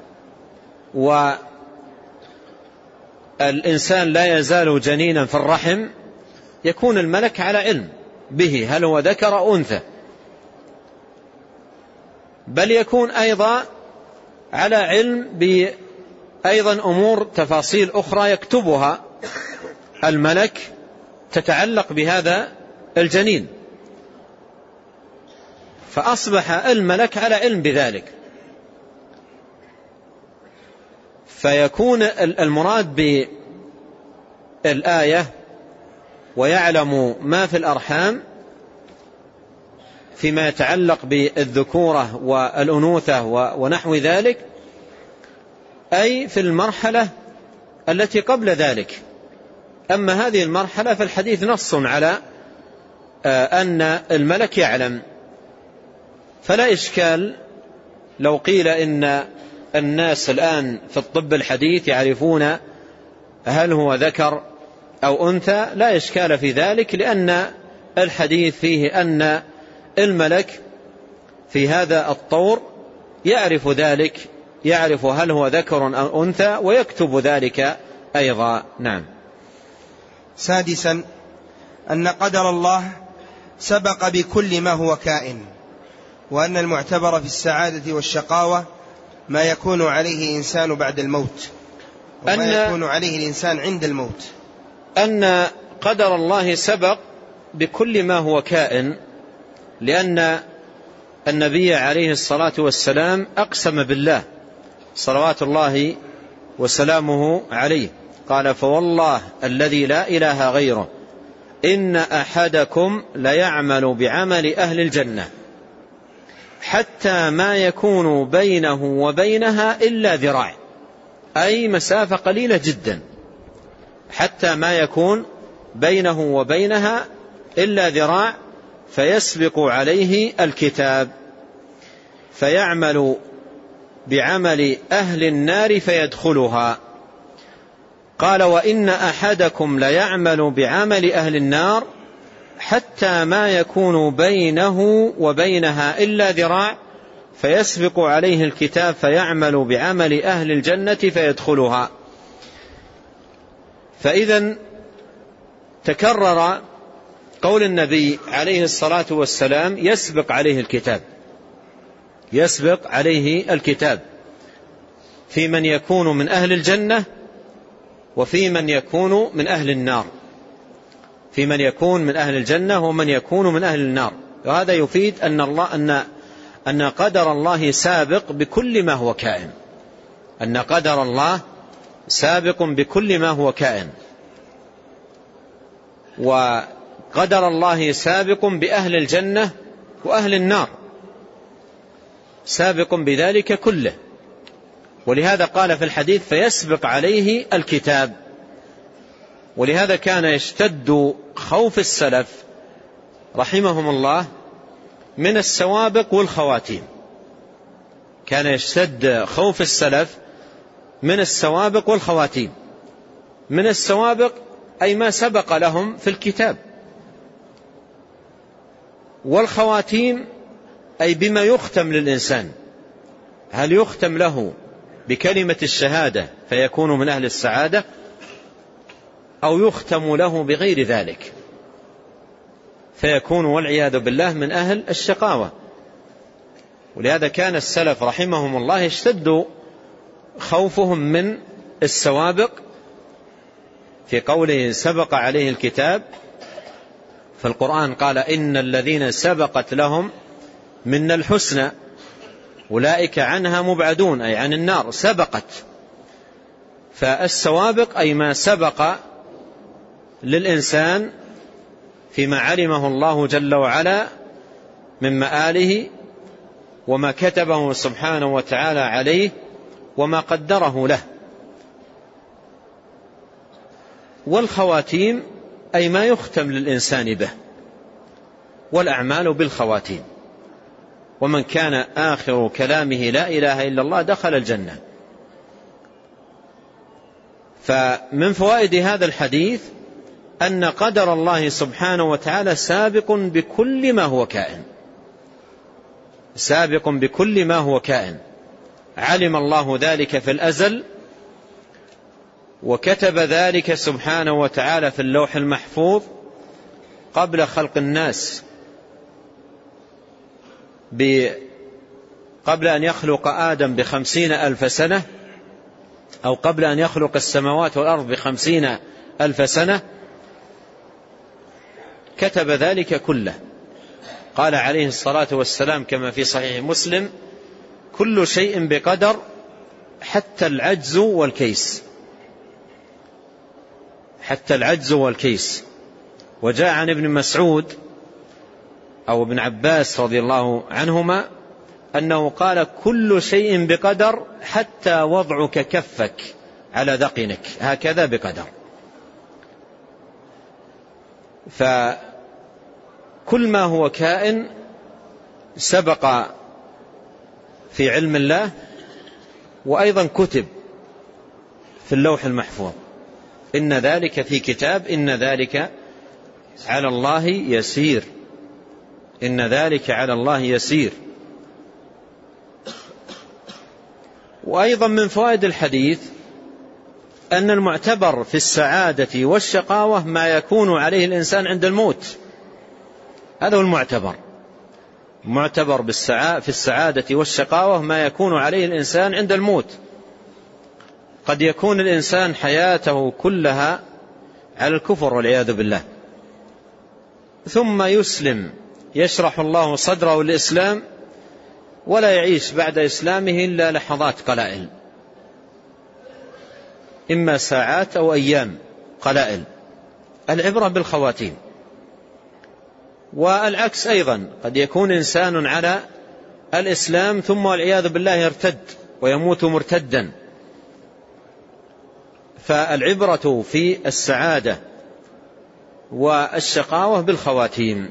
والإنسان لا يزال جنينا في الرحم يكون الملك على علم به هل هو ذكر أو أنثى، بل يكون أيضا على علم بأيضا أمور تفاصيل أخرى يكتبها الملك تتعلق بهذا الجنين، فأصبح الملك على علم بذلك. فيكون المراد بالآية ويعلم ما في الأرحام فيما يتعلق بالذكورة والأنوثة ونحو ذلك، أي في المرحلة التي قبل ذلك. أما هذه المرحلة فالحديث نص على أن الملك يعلم، فلا إشكال لو قيل إن الناس الآن في الطب الحديث يعرفون هل هو ذكر أو أنثى، لا إشكال في ذلك، لأن الحديث فيه أن الملك في هذا الطور يعرف ذلك، يعرف هل هو ذكر أو أنثى ويكتب ذلك أيضا. نعم. سادسا أن قدر الله سبق بكل ما هو كائن، وأن المعتبر في السعادة والشقاوة ما يكون عليه إنسان بعد الموت، وما يكون عليه الإنسان عند الموت. أن قدر الله سبق بكل ما هو كائن، لأن النبي عليه الصلاة والسلام أقسم بالله صلوات الله وسلامه عليه، قال: فوالله الذي لا إله غيره إن أحدكم ليعمل بعمل أهل الجنة حتى ما يكون بينه وبينها إلا ذراع، أي مسافة قليلة جدا، حتى ما يكون بينه وبينها إلا ذراع، فيسبق عليه الكتاب فيعمل بعمل أهل النار فيدخلها. قال: وإن أحدكم ليعمل بعمل أهل النار حتى ما يكون بينه وبينها إلا ذراع، فيسبق عليه الكتاب فيعمل بعمل أهل الجنة فيدخلها. فإذا تكرر قول النبي عليه الصلاة والسلام: يسبق عليه الكتاب، يسبق عليه الكتاب في من يكون من أهل الجنة وفي من يكون من أهل النار، في من يكون من أهل الجنة ومن يكون من أهل النار. وهذا يفيد أن الله أن أن قدر الله سابق بكل ما هو كائن، أن قدر الله سابق بكل ما هو كائن، وقدر الله سابق بأهل الجنة وأهل النار، سابق بذلك كله. ولهذا قال في الحديث: فيسبق عليه الكتاب. ولهذا كان يشتد خوف السلف رحمهم الله من السوابق والخواتيم، كان يشتد خوف السلف من السوابق والخواتيم. من السوابق أي ما سبق لهم في الكتاب، والخواتيم أي بما يختم للإنسان، هل يختم له بكلمة الشهادة فيكون من أهل السعادة، أو يختم له بغير ذلك فيكون والعياذ بالله من أهل الشقاوة. ولهذا كان السلف رحمهم الله يشتد خوفهم من السوابق، في قوله سبق عليه الكتاب في القرآن قال: إن الذين سبقت لهم من الحسنى، أولئك عنها مبعدون أي عن النار، سبقت. فالسوابق أي ما سبق للإنسان فيما علمه الله جل وعلا من مآله وما كتبه سبحانه وتعالى عليه وما قدره له. والخواتيم أي ما يختم للإنسان به، والأعمال بالخواتيم. ومن كان آخر كلامه لا إله إلا الله دخل الجنة. فمن فوائد هذا الحديث أن قدر الله سبحانه وتعالى سابق بكل ما هو كائن، سابق بكل ما هو كائن. علم الله ذلك في الأزل، وكتب ذلك سبحانه وتعالى في اللوح المحفوظ قبل خلق الناس، قبل أن يخلق آدم بخمسين ألف سنة، أو قبل أن يخلق السماوات والأرض بخمسين ألف سنة، كتب ذلك كله. قال عليه الصلاة والسلام كما في صحيح مسلم: كل شيء بقدر حتى العجز والكيس، حتى العجز والكيس. وجاء عن ابن مسعود أو ابن عباس رضي الله عنهما أنه قال: كل شيء بقدر حتى وضعك كفك على ذقنك، هكذا بقدر. فكل ما هو كائن سبق في علم الله، وأيضا كتب في اللوح المحفوظ. إن ذلك في كتاب، إن ذلك على الله يسير، إن ذلك على الله يسير. وأيضا من فوائد الحديث أن المعتبر في السعادة والشقاوة ما يكون عليه الإنسان عند الموت. هذا هو المعتبر، معتبر في السعادة والشقاوة ما يكون عليه الإنسان عند الموت. قد يكون الإنسان حياته كلها على الكفر والعياذ بالله، ثم يسلم، يشرح الله صدره للإسلام، ولا يعيش بعد إسلامه إلا لحظات قلائل، إما ساعات أو أيام قلائل. العبرة بالخواتيم. والعكس أيضا، قد يكون إنسان على الإسلام ثم والعياذ بالله يرتد ويموت مرتدا. فالعبرة في السعادة والشقاوة بالخواتيم.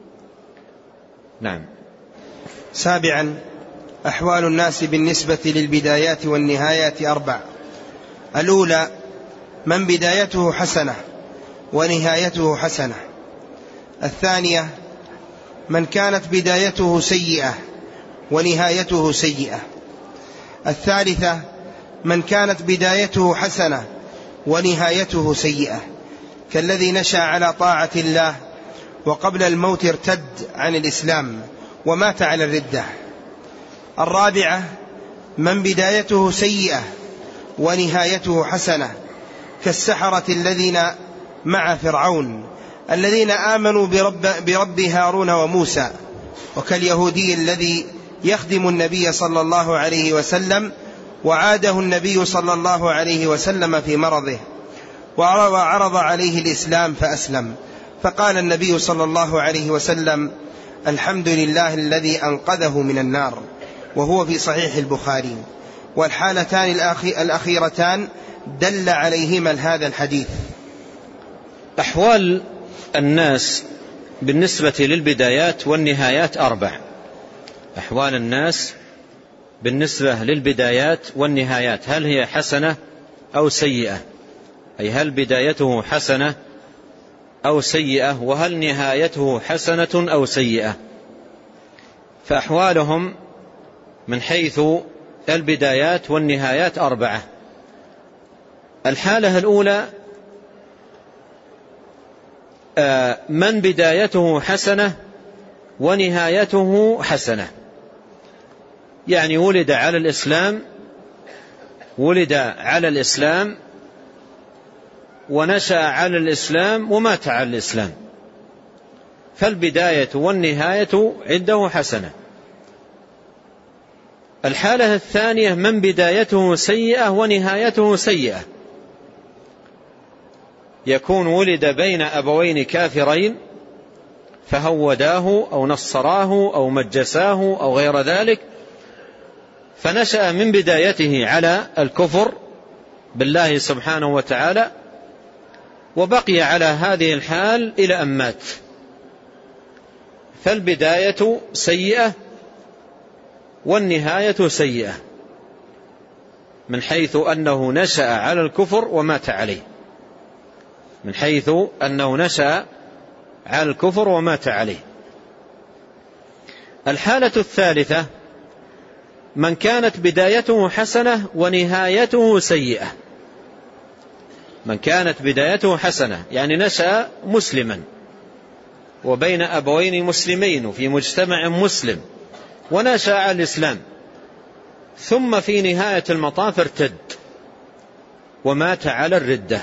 نعم. سابعا: أحوال الناس بالنسبة للبدايات والنهايات أربع. الأولى: من بدايته حسنة ونهايته حسنة. الثانية: من كانت بدايته سيئة ونهايته سيئة. الثالثة: من كانت بدايته حسنة ونهايته سيئة، كالذي نشأ على طاعة الله وقبل الموت ارتد عن الإسلام ومات على الردة. الرابعة: من بدايته سيئة ونهايته حسنة، كالسحرة الذين مع فرعون الذين آمنوا برب, برب هارون وموسى، وكاليهودي الذي يخدم النبي صلى الله عليه وسلم وعاده النبي صلى الله عليه وسلم في مرضه وعرض عليه الإسلام فأسلم، فقال النبي صلى الله عليه وسلم: الحمد لله الذي أنقذه من النار، وهو في صحيح البخاري. والحالتان الأخيرتان دل عليهما هذا الحديث. أحوال الناس بالنسبة للبدايات والنهايات أربع. أحوال الناس بالنسبة للبدايات والنهايات، هل هي حسنة أو سيئة؟ أي هل بدايته حسنة أو سيئة، وهل نهايته حسنة أو سيئة؟ فأحوالهم من حيث البدايات والنهايات أربعة. الحالة الأولى: من بدايته حسنة ونهايته حسنة، يعني ولد على الإسلام، ولد على الإسلام ونشأ على الإسلام ومات على الإسلام، فالبداية والنهاية عنده حسنة. الحالة الثانية من بدايته سيئة ونهايته سيئة، يكون ولد بين أبوين كافرين فهوداه أو نصراه أو مجساه أو غير ذلك، فنشأ من بدايته على الكفر بالله سبحانه وتعالى، وبقي على هذه الحال إلى أن مات. فالبداية سيئة والنهاية سيئة، من حيث أنه نشأ على الكفر ومات عليه، من حيث أنه نشأ على الكفر ومات عليه. الحالة الثالثة من كانت بدايته حسنة ونهايته سيئة. من كانت بدايته حسنة يعني نشأ مسلما وبين أبوين مسلمين وفي مجتمع مسلم ونشأ على الإسلام، ثم في نهاية المطاف ارتد ومات على الردة،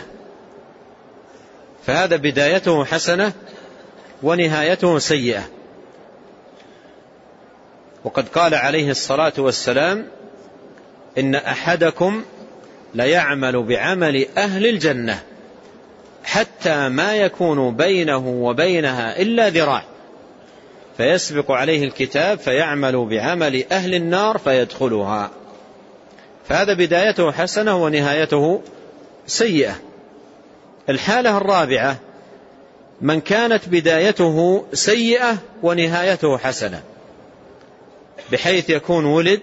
فهذا بدايته حسنة ونهايته سيئة. وقد قال عليه الصلاة والسلام: إن أحدكم ليعمل بعمل أهل الجنة حتى ما يكون بينه وبينها إلا ذراع، فيسبق عليه الكتاب فيعمل بعمل أهل النار فيدخلها. فهذا بدايته حسنة ونهايته سيئة. الحالة الرابعة من كانت بدايته سيئة ونهايته حسنة، بحيث يكون ولد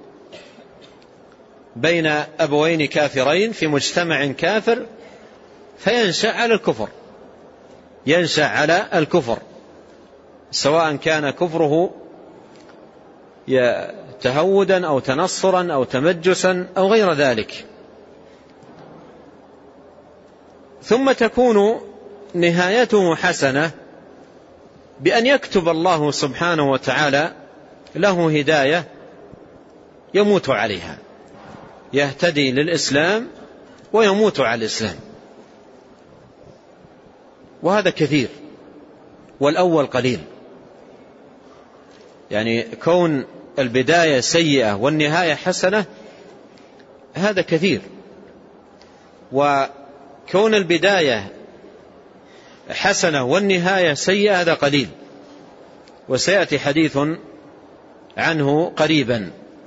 بين أبوين كافرين في مجتمع كافر فينشأ على الكفر، ينشأ على الكفر، سواء كان كفره تهودا أو تنصرا أو تمجسا أو غير ذلك. ثم تكون نهايته حسنة بأن يكتب الله سبحانه وتعالى له هداية يموت عليها، يهتدي للإسلام ويموت على الإسلام، وهذا كثير والأول قليل. يعني كون البداية سيئة والنهاية حسنة هذا كثير، وكون البداية حسنة والنهاية سيئة هذا قليل، وسيأتي حديث عنه قريبا.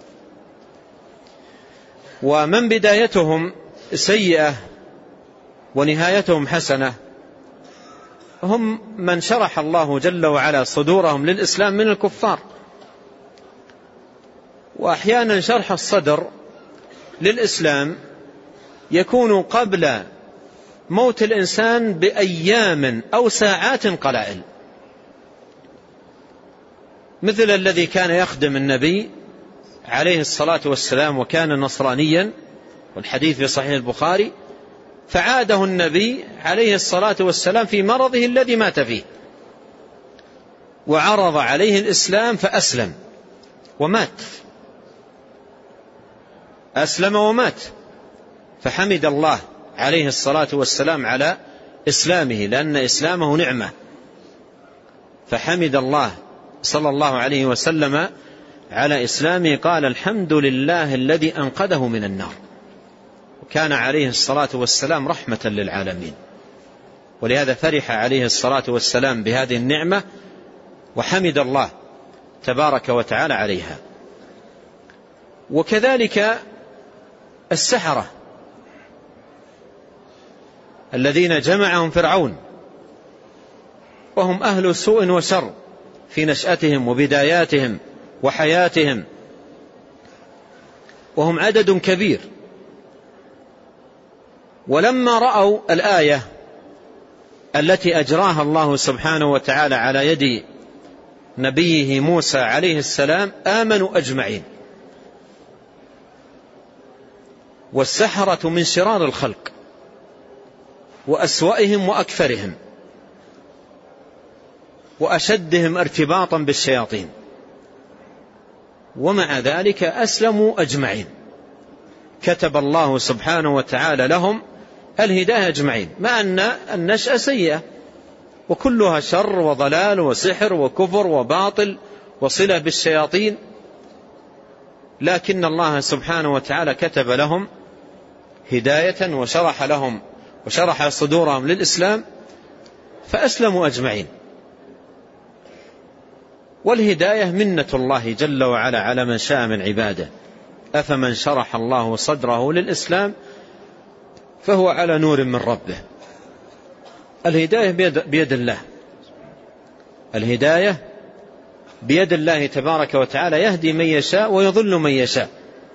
ومن بدايتهم سيئة ونهايتهم حسنة هم من شرح الله جل وعلا صدورهم للإسلام من الكفار. وأحيانا شرح الصدر للإسلام يكون قبل موت الإنسان بأيام أو ساعات قلائل، مثل الذي كان يخدم النبي عليه الصلاة والسلام وكان نصرانيا، والحديث في صحيح البخاري، فعاده النبي عليه الصلاة والسلام في مرضه الذي مات فيه، وعرض عليه الإسلام فأسلم ومات، أسلم ومات، فحمد الله عليه الصلاة والسلام على إسلامه، لأن إسلامه نعمة، فحمد الله صلى الله عليه وسلم على إسلامه، قال: الحمد لله الذي أنقذه من النار. وكان عليه الصلاة والسلام رحمة للعالمين، ولهذا فرح عليه الصلاة والسلام بهذه النعمة وحمد الله تبارك وتعالى عليها. وكذلك السحرة الذين جمعهم فرعون، وهم أهل سوء وشر في نشأتهم وبداياتهم وحياتهم، وهم عدد كبير. ولما رأوا الآية التي أجراها الله سبحانه وتعالى على يد نبيه موسى عليه السلام آمنوا أجمعين. والسحرة من شرار الخلق وأسوأهم وأكثرهم وأشدهم ارتباطا بالشياطين، ومع ذلك أسلموا أجمعين، كتب الله سبحانه وتعالى لهم الهداية أجمعين، مع أن النشأة سيئة وكلها شر وضلال وسحر وكفر وباطل وصلة بالشياطين، لكن الله سبحانه وتعالى كتب لهم هداية وشرح لهم وشرح صدورهم للإسلام فأسلموا أجمعين. والهداية منة الله جل وعلا على من شاء من عباده. أفمن شرح الله صدره للإسلام فهو على نور من ربه. الهداية بيد, بيد الله الهداية بيد الله تبارك وتعالى، يهدي من يشاء ويضل من يشاء.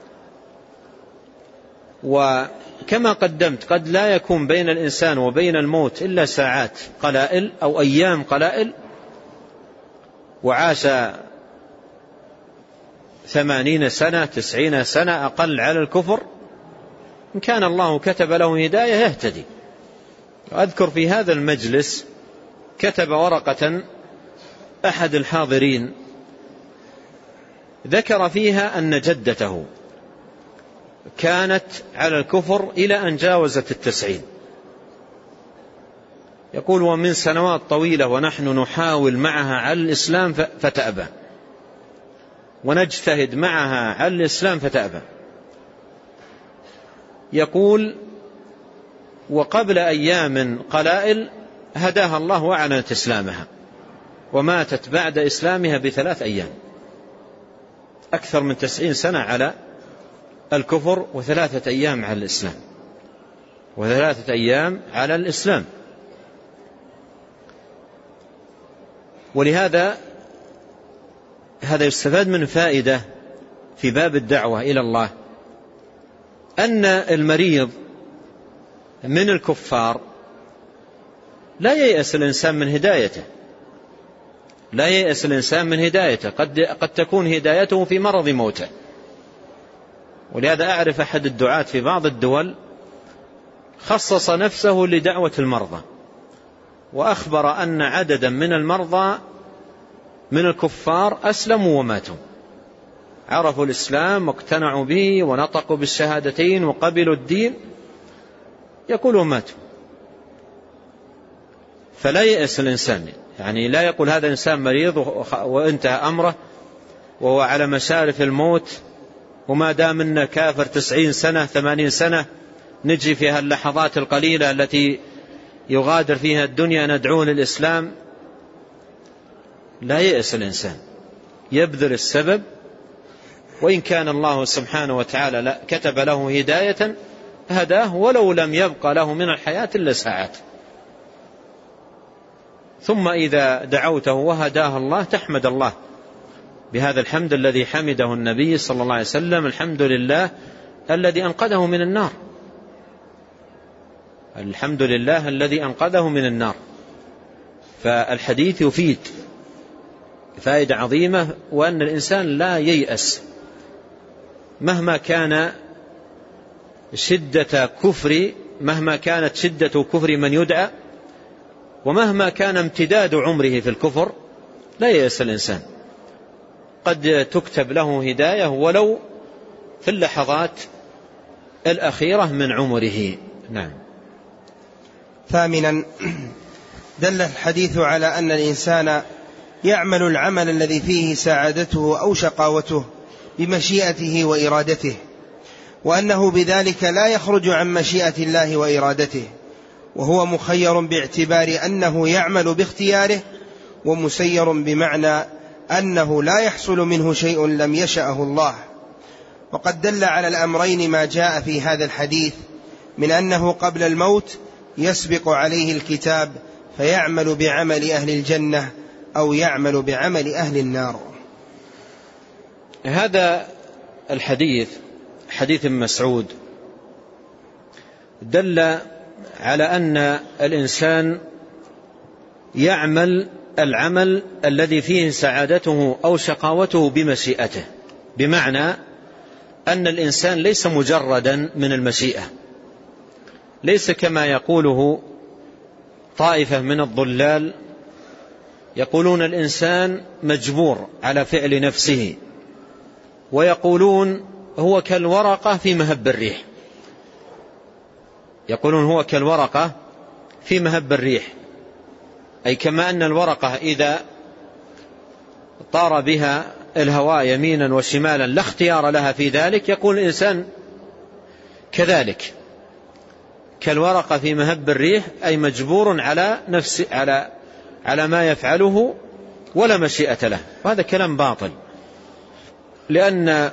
وكما قدمت قد لا يكون بين الإنسان وبين الموت إلا ساعات قلائل أو أيام قلائل، وعاش ثمانين سنة تسعين سنة أقل على الكفر، إن كان الله كتب له هداية يهتدي. أذكر في هذا المجلس كتب ورقة أحد الحاضرين ذكر فيها أن جدته كانت على الكفر إلى أن جاوزت التسعين. يقول: ومن سنوات طويلة ونحن نحاول معها على الإسلام فتأبى، ونجتهد معها على الإسلام فتأبى. يقول: وقبل أيام قلائل هداها الله وأعلنت إسلامها، وماتت بعد إسلامها بثلاث أيام. أكثر من تسعين سنة على الكفر وثلاثة أيام على الإسلام وثلاثة أيام على الإسلام. ولهذا هذا يستفاد من فائدة في باب الدعوة إلى الله، أن المريض من الكفار لا ييأس الإنسان من هدايته لا ييأس الإنسان من هدايته قد, قد تكون هدايته في مرض موته. ولهذا أعرف أحد الدعاة في بعض الدول خصص نفسه لدعوة المرضى، وأخبر أن عددا من المرضى من الكفار أسلموا وماتوا، عرفوا الإسلام واقتنعوا به ونطقوا بالشهادتين وقبلوا الدين، يقول وماتوا. فلا يأس الإنسان، يعني لا يقول هذا إنسان مريض وانتهى أمره وهو على مشارف الموت، وما دام إنه كافر تسعين سنة ثمانين سنة نجي في هاللحظات القليلة التي يغادر فيها الدنيا ندعون الإسلام. لا يأس الإنسان، يبذل السبب، وإن كان الله سبحانه وتعالى كتب له هداية هداه ولو لم يبقى له من الحياة إلا ساعات. ثم إذا دعوته وهداه الله تحمد الله بهذا الحمد الذي حمده النبي صلى الله عليه وسلم: الحمد لله الذي أنقذه من النار. الحمد لله الذي أنقذه من النار. فالحديث يفيد فائدة عظيمة، وأن الإنسان لا ييأس مهما كان شدة كفر مهما كانت شدة كفر من يدعى، ومهما كان امتداد عمره في الكفر لا ييأس الإنسان، قد تكتب له هداية ولو في اللحظات الأخيرة من عمره. نعم. ثامنا، دل الحديث على أن الإنسان يعمل العمل الذي فيه سعادته أو شقاوته بمشيئته وإرادته، وأنه بذلك لا يخرج عن مشيئة الله وإرادته، وهو مخير باعتبار أنه يعمل باختياره، ومسير بمعنى أنه لا يحصل منه شيء لم يشأه الله. وقد دل على الأمرين ما جاء في هذا الحديث من أنه قبل الموت يسبق عليه الكتاب فيعمل بعمل أهل الجنة أو يعمل بعمل أهل النار. هذا الحديث حديث مسعود دل على أن الإنسان يعمل العمل الذي فيه سعادته أو شقاوته بمشيئته، بمعنى أن الإنسان ليس مجردا من المشيئة، ليس كما يقوله طائفة من الضلال يقولون الإنسان مجبور على فعل نفسه، ويقولون هو كالورقة في مهب الريح يقولون هو كالورقة في مهب الريح أي كما أن الورقة إذا طار بها الهواء يمينا وشمالا لا اختيار لها في ذلك، يكون الإنسان كذلك كالورقة في مهب الريح، أي مجبور على نفس على على ما يفعله ولا مشيئة له. وهذا كلام باطل، لأن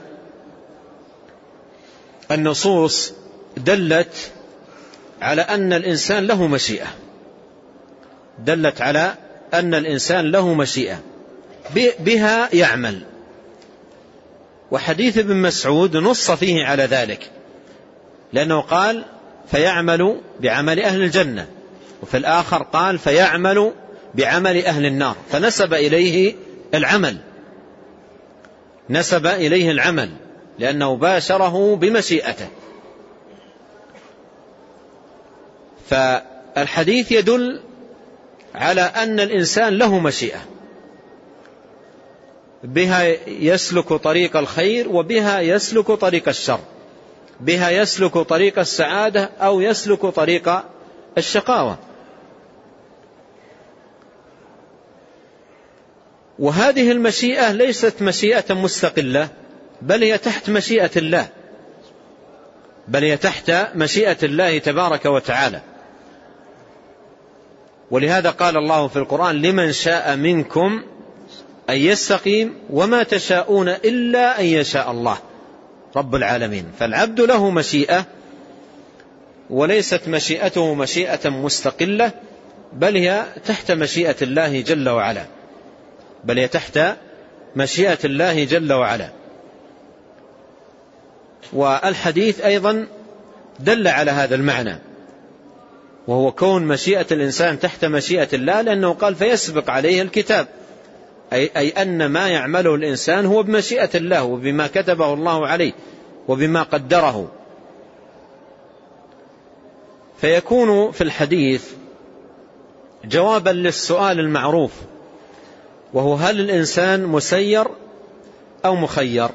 النصوص دلت على أن الإنسان له مشيئة، دلت على أن الإنسان له مشيئة بها يعمل. وحديث ابن مسعود نص فيه على ذلك، لأنه قال فيعمل بعمل أهل الجنة، وفي الآخر قال فيعمل بعمل أهل النار، فنسب إليه العمل، نسب إليه العمل لأنه باشره بمشيئته. فالحديث يدل على أن الإنسان له مشيئة، بها يسلك طريق الخير وبها يسلك طريق الشر، بها يسلك طريق السعادة أو يسلك طريق الشقاوة. وهذه المشيئة ليست مشيئة مستقلة، بل هي تحت مشيئة الله، بل هي تحت مشيئة الله تبارك وتعالى. ولهذا قال الله في القرآن لمن شاء منكم أن يستقيم وما تشاءون إلا أن يشاء الله رب العالمين. فالعبد له مشيئة، وليست مشيئته مشيئة مستقلة، بل هي تحت مشيئة الله جل وعلا، بل هي تحت مشيئة الله جل وعلا. والحديث أيضا دل على هذا المعنى، وهو كون مشيئة الإنسان تحت مشيئة الله، لأنه قال فيسبق عليه الكتاب، أي, أي أن ما يعمله الإنسان هو بمشيئة الله وبما كتبه الله عليه وبما قدره. فيكون في الحديث جوابا للسؤال المعروف، وهو هل الإنسان مسير أو مخير؟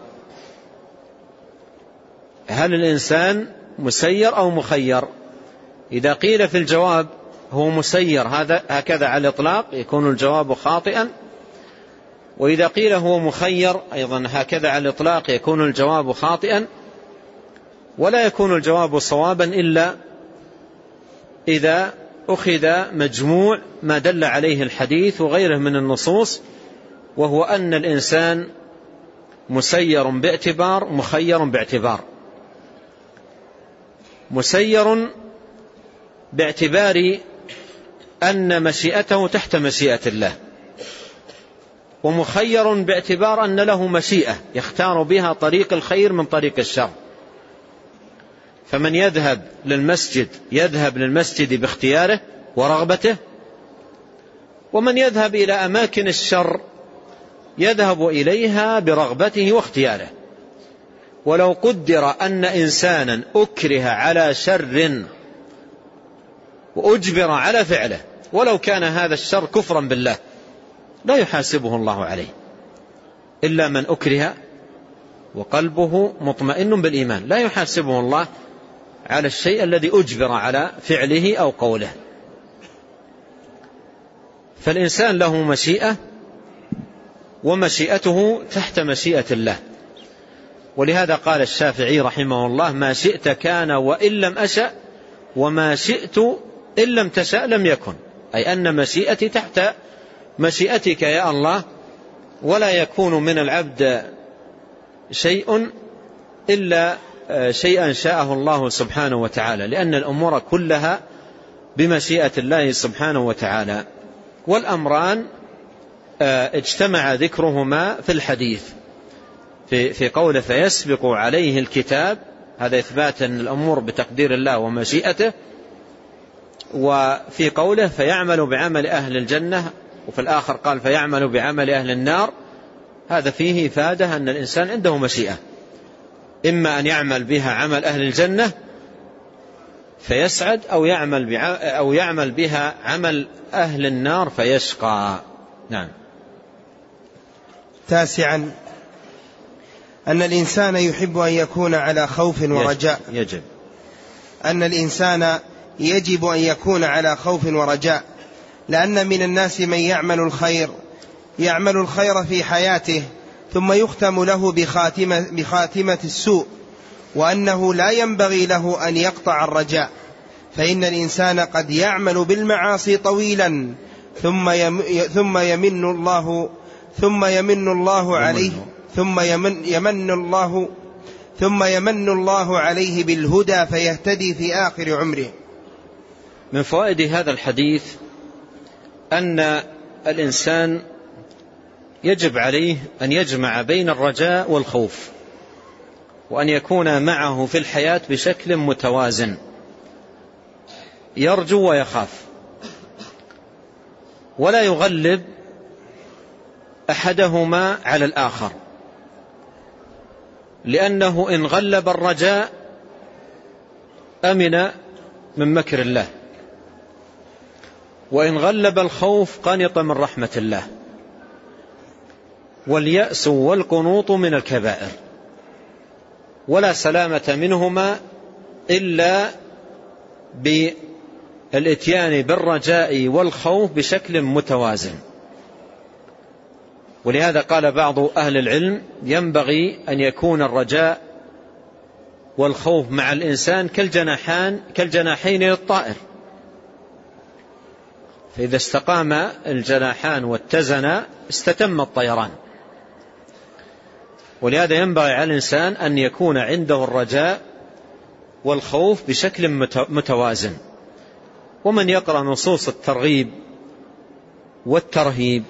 هل الإنسان مسير أو مخير؟ إذا قيل في الجواب هو مسير هذا هكذا على الإطلاق يكون الجواب خاطئا، وإذا قيل هو مخير أيضا هكذا على الإطلاق يكون الجواب خاطئا. ولا يكون الجواب صوابا إلا إذا أخذ مجموع ما دل عليه الحديث وغيره من النصوص، وهو أن الإنسان مسير باعتبار مخير باعتبار. مسير باعتبار أن مشيئته تحت مشيئة الله، ومخير باعتبار أن له مشيئة يختار بها طريق الخير من طريق الشر. فمن يذهب للمسجد يذهب للمسجد باختياره ورغبته، ومن يذهب إلى أماكن الشر يذهب إليها برغبته واختياره. ولو قدر أن إنسانا أكره على شر وأجبر على فعله، ولو كان هذا الشر كفرا بالله، لا يحاسبه الله عليه، إلا من أكره وقلبه مطمئن بالإيمان، لا يحاسبه الله على الشيء الذي أجبر على فعله أو قوله. فالإنسان له مشيئة، ومشيئته تحت مشيئة الله. ولهذا قال الشافعي رحمه الله ما شئت كان وإن لم أشأ، وما شئت إن لم تشأ لم يكن، أي أن مشيئتي تحت مشيئتك يا الله، ولا يكون من العبد شيء إلا شيئا شاءه الله سبحانه وتعالى، لأن الأمور كلها بمشيئة الله سبحانه وتعالى. والأمران اجتمع ذكرهما في الحديث في في قوله فيسبق عليه الكتاب، هذا إثبات أن الأمور بتقدير الله ومشيئته، وفي قوله فيعمل بعمل أهل الجنة، وفي الآخر قال فيعمل بعمل أهل النار، هذا فيه إفادة أن الإنسان عنده مشيئة، إما أن يعمل بها عمل أهل الجنة فيسعد، أو يعمل, أو يعمل بها عمل أهل النار فيشقى. نعم. تاسعا أن الإنسان يحب أن يكون على خوف ورجاء. يجب أن الإنسان يجب أن يكون على خوف ورجاء، لأن من الناس من يعمل الخير يعمل الخير في حياته ثم يختم له بخاتمة, بخاتمة السوء، وأنه لا ينبغي له أن يقطع الرجاء، فإن الإنسان قد يعمل بالمعاصي طويلا ثم ثم يمن الله ثم يمن الله عليه ثم يمن يمن الله ثم يمن الله عليه بالهدى فيهتدي في آخر عمره. من فوائد هذا الحديث أن الإنسان يجب عليه أن يجمع بين الرجاء والخوف، وأن يكون معه في الحياة بشكل متوازن، يرجو ويخاف، ولا يغلب أحدهما على الآخر، لأنه إن غلب الرجاء أمن من مكر الله، وإن غلب الخوف قنط من رحمة الله. واليأس والقنوط من الكبائر، ولا سلامة منهما إلا بالإتيان بالرجاء والخوف بشكل متوازن. ولهذا قال بعض أهل العلم ينبغي أن يكون الرجاء والخوف مع الإنسان كالجناحان كالجناحين للطائر، فإذا استقام الجناحان واتزنا استتم الطيران. ولهذا ينبغي على الإنسان أن يكون عنده الرجاء والخوف بشكل متوازن. ومن يقرأ نصوص الترغيب والترهيب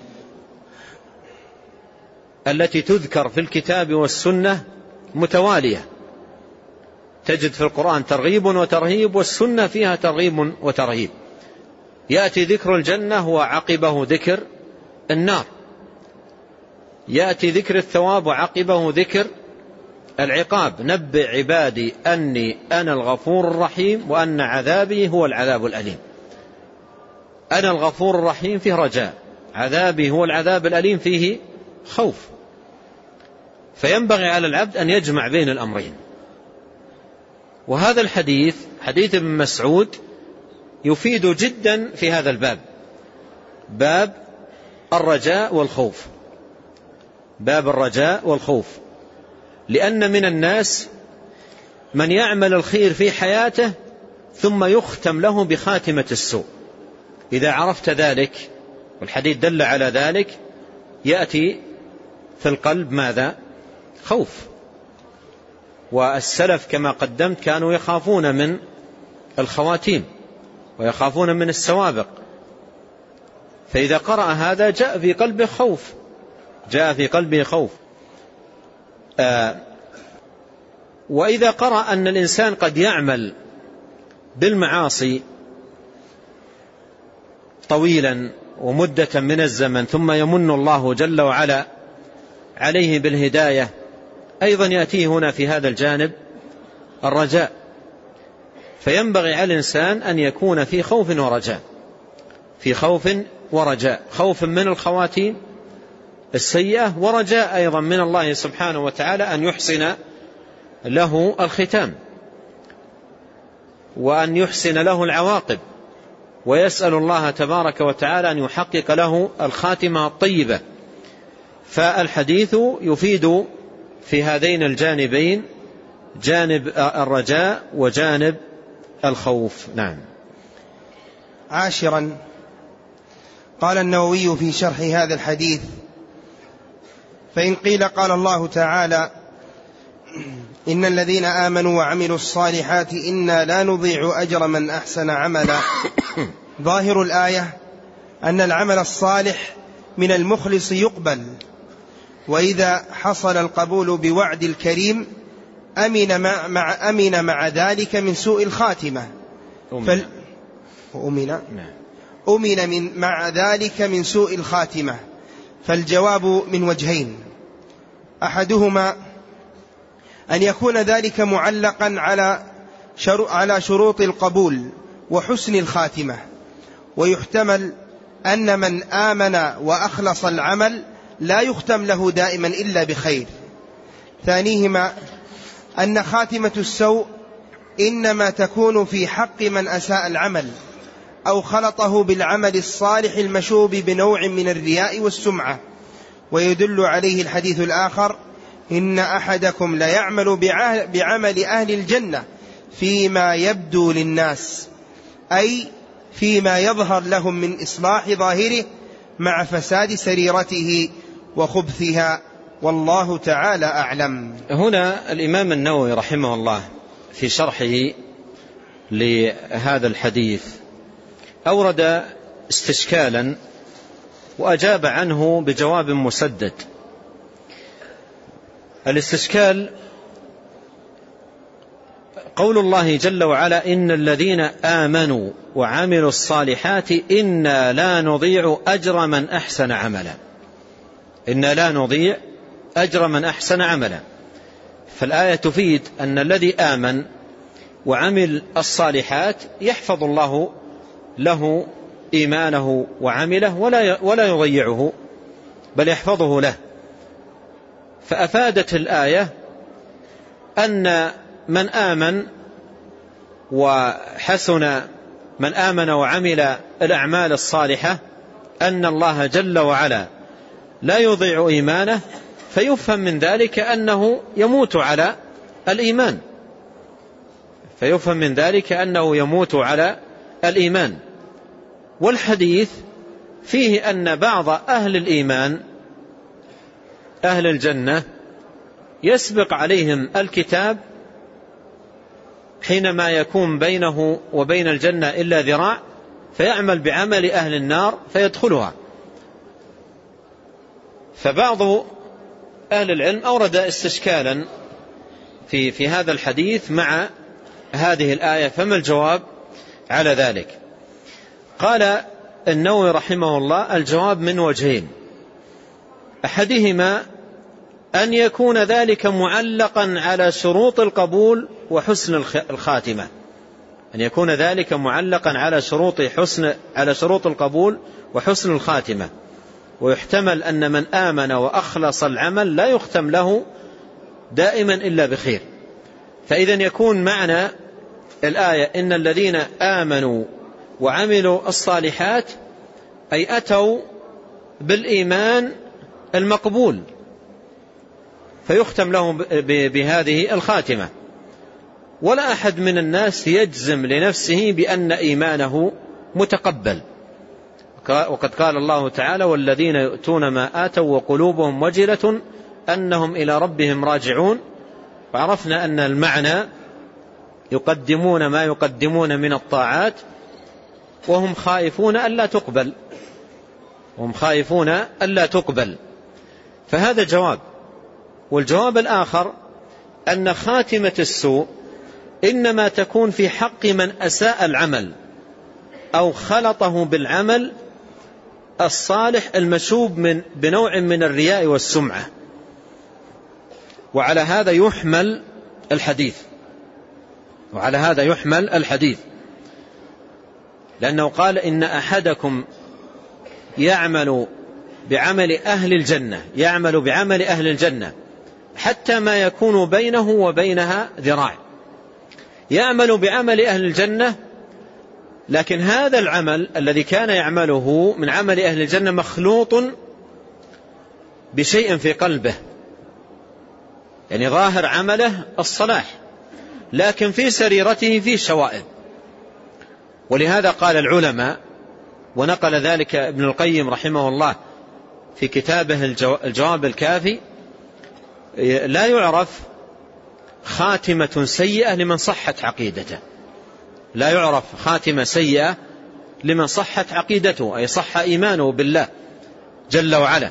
التي تذكر في الكتاب والسنة متوالية، تجد في القرآن ترغيب وترهيب، والسنة فيها ترغيب وترهيب. يأتي ذكر الجنة وعقبه ذكر النار، يأتي ذكر الثواب وعقبه ذكر العقاب. نبئ عبادي أني أنا الغفور الرحيم وأن عذابي هو العذاب الأليم. أنا الغفور الرحيم فيه رجاء، عذابي هو العذاب الأليم فيه خوف. فينبغي على العبد أن يجمع بين الأمرين. وهذا الحديث حديث ابن مسعود يفيد جدا في هذا الباب، باب الرجاء والخوف، باب الرجاء والخوف. لأن من الناس من يعمل الخير في حياته ثم يختم له بخاتمة السوء. إذا عرفت ذلك، والحديث دل على ذلك، يأتي في القلب ماذا؟ خوف. والسلف كما قدمت كانوا يخافون من الخواتيم ويخافون من السوابق، فإذا قرأ هذا جاء في قلبه خوف، جاء في قلبه خوف. آه وإذا قرأ أن الإنسان قد يعمل بالمعاصي طويلا ومدة من الزمن ثم يمن الله جل وعلا عليه بالهداية، أيضا يأتيه هنا في هذا الجانب الرجاء. فينبغي على الإنسان أن يكون في خوف ورجاء، في خوف ورجاء، خوف من الخواتيم السيئة، ورجاء أيضا من الله سبحانه وتعالى أن يحسن له الختام وأن يحسن له العواقب، ويسأل الله تبارك وتعالى أن يحقق له الخاتمة الطيبة. فالحديث يفيد في هذين الجانبين، جانب الرجاء وجانب الخوف. نعم. عاشرا، قال النووي في شرح هذا الحديث: فإن قيل قال الله تعالى: إن الذين آمنوا وعملوا الصالحات إنا لا نضيع أجر من أحسن عملا. ظاهر الآية أن العمل الصالح من المخلص يقبل، وإذا حصل القبول بوعد الكريم أمن مع, مع, أمن مع ذلك من سوء الخاتمة. فال... أمن أمن من مع ذلك من سوء الخاتمة. فالجواب من وجهين: أحدهما أن يكون ذلك معلقا على على شروط القبول وحسن الخاتمة، ويحتمل أن من آمن وأخلص العمل لا يختم له دائما إلا بخير. ثانيهما أن خاتمة السوء إنما تكون في حق من أساء العمل أو خلطه بالعمل الصالح المشوب بنوع من الرياء والسمعة، ويدل عليه الحديث الآخر: إن أحدكم ليعمل بعمل أهل الجنة فيما يبدو للناس، أي فيما يظهر لهم من إصلاح ظاهره مع فساد سريرته وخبثها، والله تعالى أعلم. هنا الإمام النووي رحمه الله في شرحه لهذا الحديث أورد استشكالا وأجاب عنه بجواب مسدد. الاستشكال قول الله جل وعلا: إن الذين آمنوا وعملوا الصالحات إنا لا نضيع أجر من أحسن عملا. إنا لا نضيع أجر من أحسن عملا. فالآية تفيد أن الذي آمن وعمل الصالحات يحفظ الله له إيمانه وعمله ولا يضيعه بل يحفظه له. فأفادت الآية أن من آمن وحسن من آمن وعمل الأعمال الصالحة أن الله جل وعلا لا يضيع إيمانه، فيفهم من ذلك أنه يموت على الإيمان فيفهم من ذلك أنه يموت على الإيمان. والحديث فيه أن بعض أهل الإيمان أهل الجنة يسبق عليهم الكتاب حينما يكون بينه وبين الجنة إلا ذراع، فيعمل بعمل أهل النار فيدخلها. فبعض أهل العلم أورد استشكالا في, في هذا الحديث مع هذه الآية، فما الجواب على ذلك؟ قال النووي رحمه الله: الجواب من وجهين: أحدهما أن يكون ذلك معلقا على شروط القبول وحسن الخاتمة، أن يكون ذلك معلقا على شروط حسن على شروط القبول وحسن الخاتمة. ويحتمل أن من آمن وأخلص العمل لا يختم له دائما إلا بخير. فإذا يكون معنى الآية إن الذين آمنوا وعملوا الصالحات أي أتوا بالإيمان المقبول فيختم لهم بهذه الخاتمة. ولا أحد من الناس يجزم لنفسه بأن إيمانه متقبل، وقد قال الله تعالى: والذين يؤتون ما آتوا وقلوبهم وجلة أنهم إلى ربهم راجعون. وعرفنا أن المعنى يقدمون ما يقدمون من الطاعات وهم خائفون ألا تقبل وهم خائفون ألا تقبل فهذا جواب. والجواب الآخر أن خاتمة السوء إنما تكون في حق من أساء العمل أو خلطه بالعمل الصالح المشوب من بنوع من الرياء والسمعة. وعلى هذا يحمل الحديث وعلى هذا يحمل الحديث لأنه قال: إن أحدكم يعمل بعمل أهل الجنة يعمل بعمل أهل الجنة حتى ما يكون بينه وبينها ذراع. يعمل بعمل أهل الجنة، لكن هذا العمل الذي كان يعمله من عمل أهل الجنة مخلوط بشيء في قلبه، يعني ظاهر عمله الصلاح لكن في سريرته فيه شوائب. ولهذا قال العلماء، ونقل ذلك ابن القيم رحمه الله في كتابه الجواب الكافي: لا يعرف خاتمة سيئة لمن صحت عقيدته لا يعرف خاتمة سيئة لمن صحت عقيدته، أي صح إيمانه بالله جل وعلا.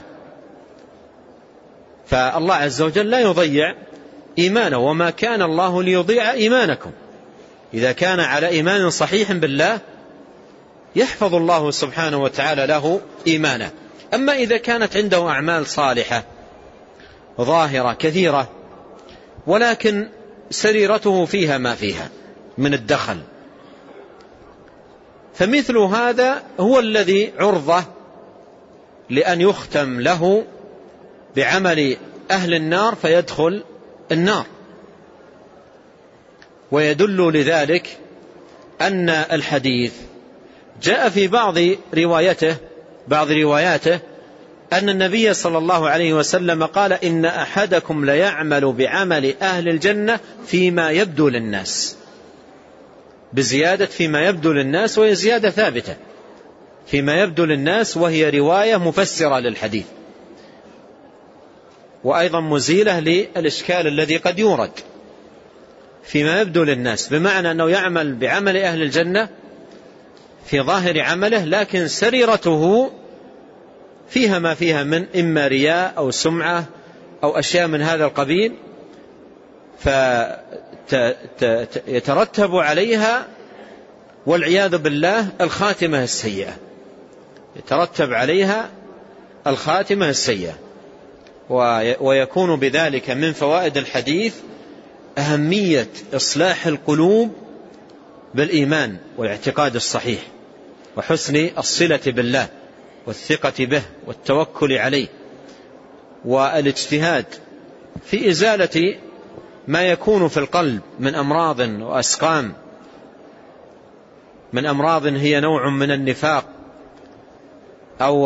فالله عز وجل لا يضيع إيمانه، وما كان الله ليضيع إيمانكم. إذا كان على إيمان صحيح بالله يحفظ الله سبحانه وتعالى له إيمانه. أما إذا كانت عنده أعمال صالحة ظاهرة كثيرة ولكن سريرته فيها ما فيها من الدخل، فمثل هذا هو الذي عرضة لأن يختم له بعمل أهل النار فيدخل النار. ويدل لذلك أن الحديث جاء في بعض روايته بعض رواياته أن النبي صلى الله عليه وسلم قال إن أحدكم ليعمل بعمل أهل الجنة فيما يبدو للناس، بزيادة فيما يبدو للناس، وهي زيادة ثابتة فيما يبدو للناس، وهي رواية مفسرة للحديث، وأيضا مزيلة للإشكال الذي قد يورد فيما يبدو للناس، بمعنى أنه يعمل بعمل أهل الجنة في ظاهر عمله، لكن سريرته فيها ما فيها من إما رياء أو سمعة أو أشياء من هذا القبيل، فيترتب عليها والعياذ بالله الخاتمة السيئة، يترتب عليها الخاتمة السيئة. ويكون بذلك من فوائد الحديث أهمية إصلاح القلوب بالإيمان والاعتقاد الصحيح، وحسن الصلة بالله والثقة به والتوكل عليه، والاجتهاد في إزالة ما يكون في القلب من أمراض وأسقام، من أمراض هي نوع من النفاق أو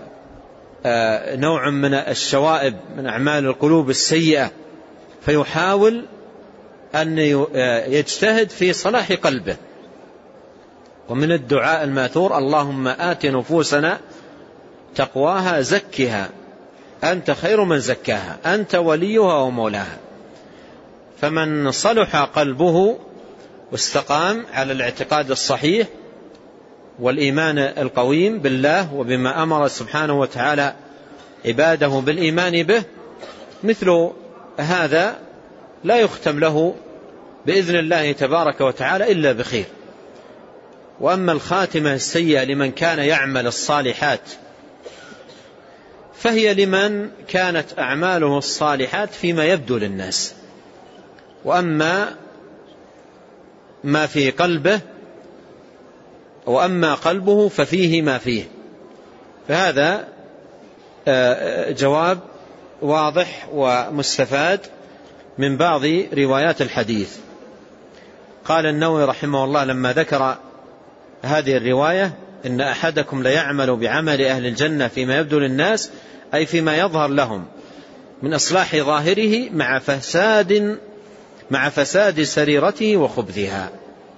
نوع من الشوائب من أعمال القلوب السيئة، فيحاول أن يجتهد في صلاح قلبه. ومن الدعاء الماثور اللهم آت نفوسنا تقواها زكها أنت خير من زكاها أنت وليها ومولاها. فمن صلح قلبه واستقام على الاعتقاد الصحيح والإيمان القويم بالله وبما أمر سبحانه وتعالى عباده بالإيمان به، مثل هذا لا يختم له بإذن الله تبارك وتعالى إلا بخير. وأما الخاتمة السيئة لمن كان يعمل الصالحات فهي لمن كانت أعماله الصالحات فيما يبدو للناس، وأما ما في قلبه وأما قلبه ففيه ما فيه. فهذا جواب واضح ومستفاد من بعض روايات الحديث. قال النووي رحمه الله لما ذكر هذه الرواية إن أحدكم ليعمل بعمل أهل الجنة فيما يبدو للناس، أي فيما يظهر لهم من إصلاح ظاهره مع فساد مع فساد سريرته وخبثها،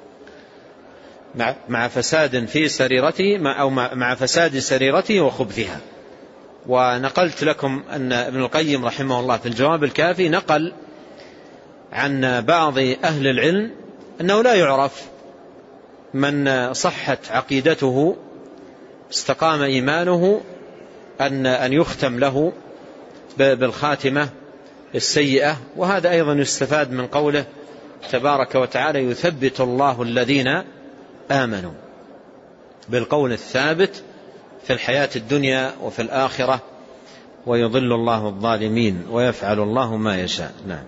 مع مع فساد في سريرته أو مع فساد سريرته وخبثها. ونقلت لكم أن ابن القيم رحمه الله في الجواب الكافي نقل عن بعض أهل العلم أنه لا يعرف من صحت عقيدته استقام إيمانه أن أن يختم له بالخاتمة السيئة. وهذا أيضا يستفاد من قوله تبارك وتعالى يثبت الله الذين آمنوا بالقول الثابت في الحياة الدنيا وفي الآخرة ويضل الله الظالمين ويفعل الله ما يشاء. نعم.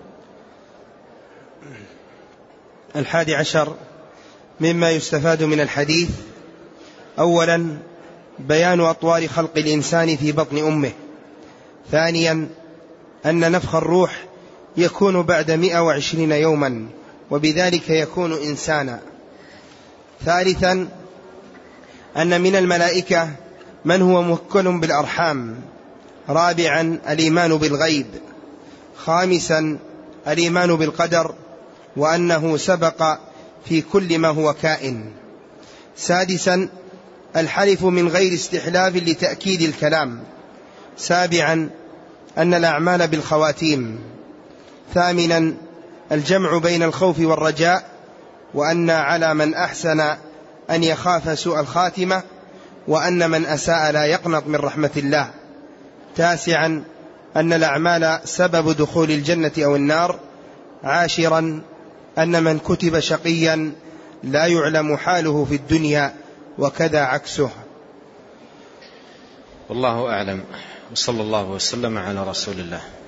الحادي عشر مما يستفاد من الحديث: أولا بيان أطوار خلق الإنسان في بطن أمه. ثانيا أن نفخ الروح يكون بعد مئة وعشرين يوما وبذلك يكون إنسانا. ثالثا أن من الملائكة من هو موكل بالأرحام. رابعا الإيمان بالغيب. خامسا الإيمان بالقدر وأنه سبق في كل ما هو كائن. سادسا الحلف من غير استحلاف لتأكيد الكلام. سابعا أن الأعمال بالخواتيم. ثامنا الجمع بين الخوف والرجاء، وأن على من أحسن أن يخاف سوء الخاتمة، وأن من أساء لا يقنط من رحمة الله. تاسعا أن الأعمال سبب دخول الجنة أو النار. عاشرا أن من كتب شقيا لا يعلم حاله في الدنيا وكذا عكسه. والله أعلم، وصلى الله وسلم على رسول الله.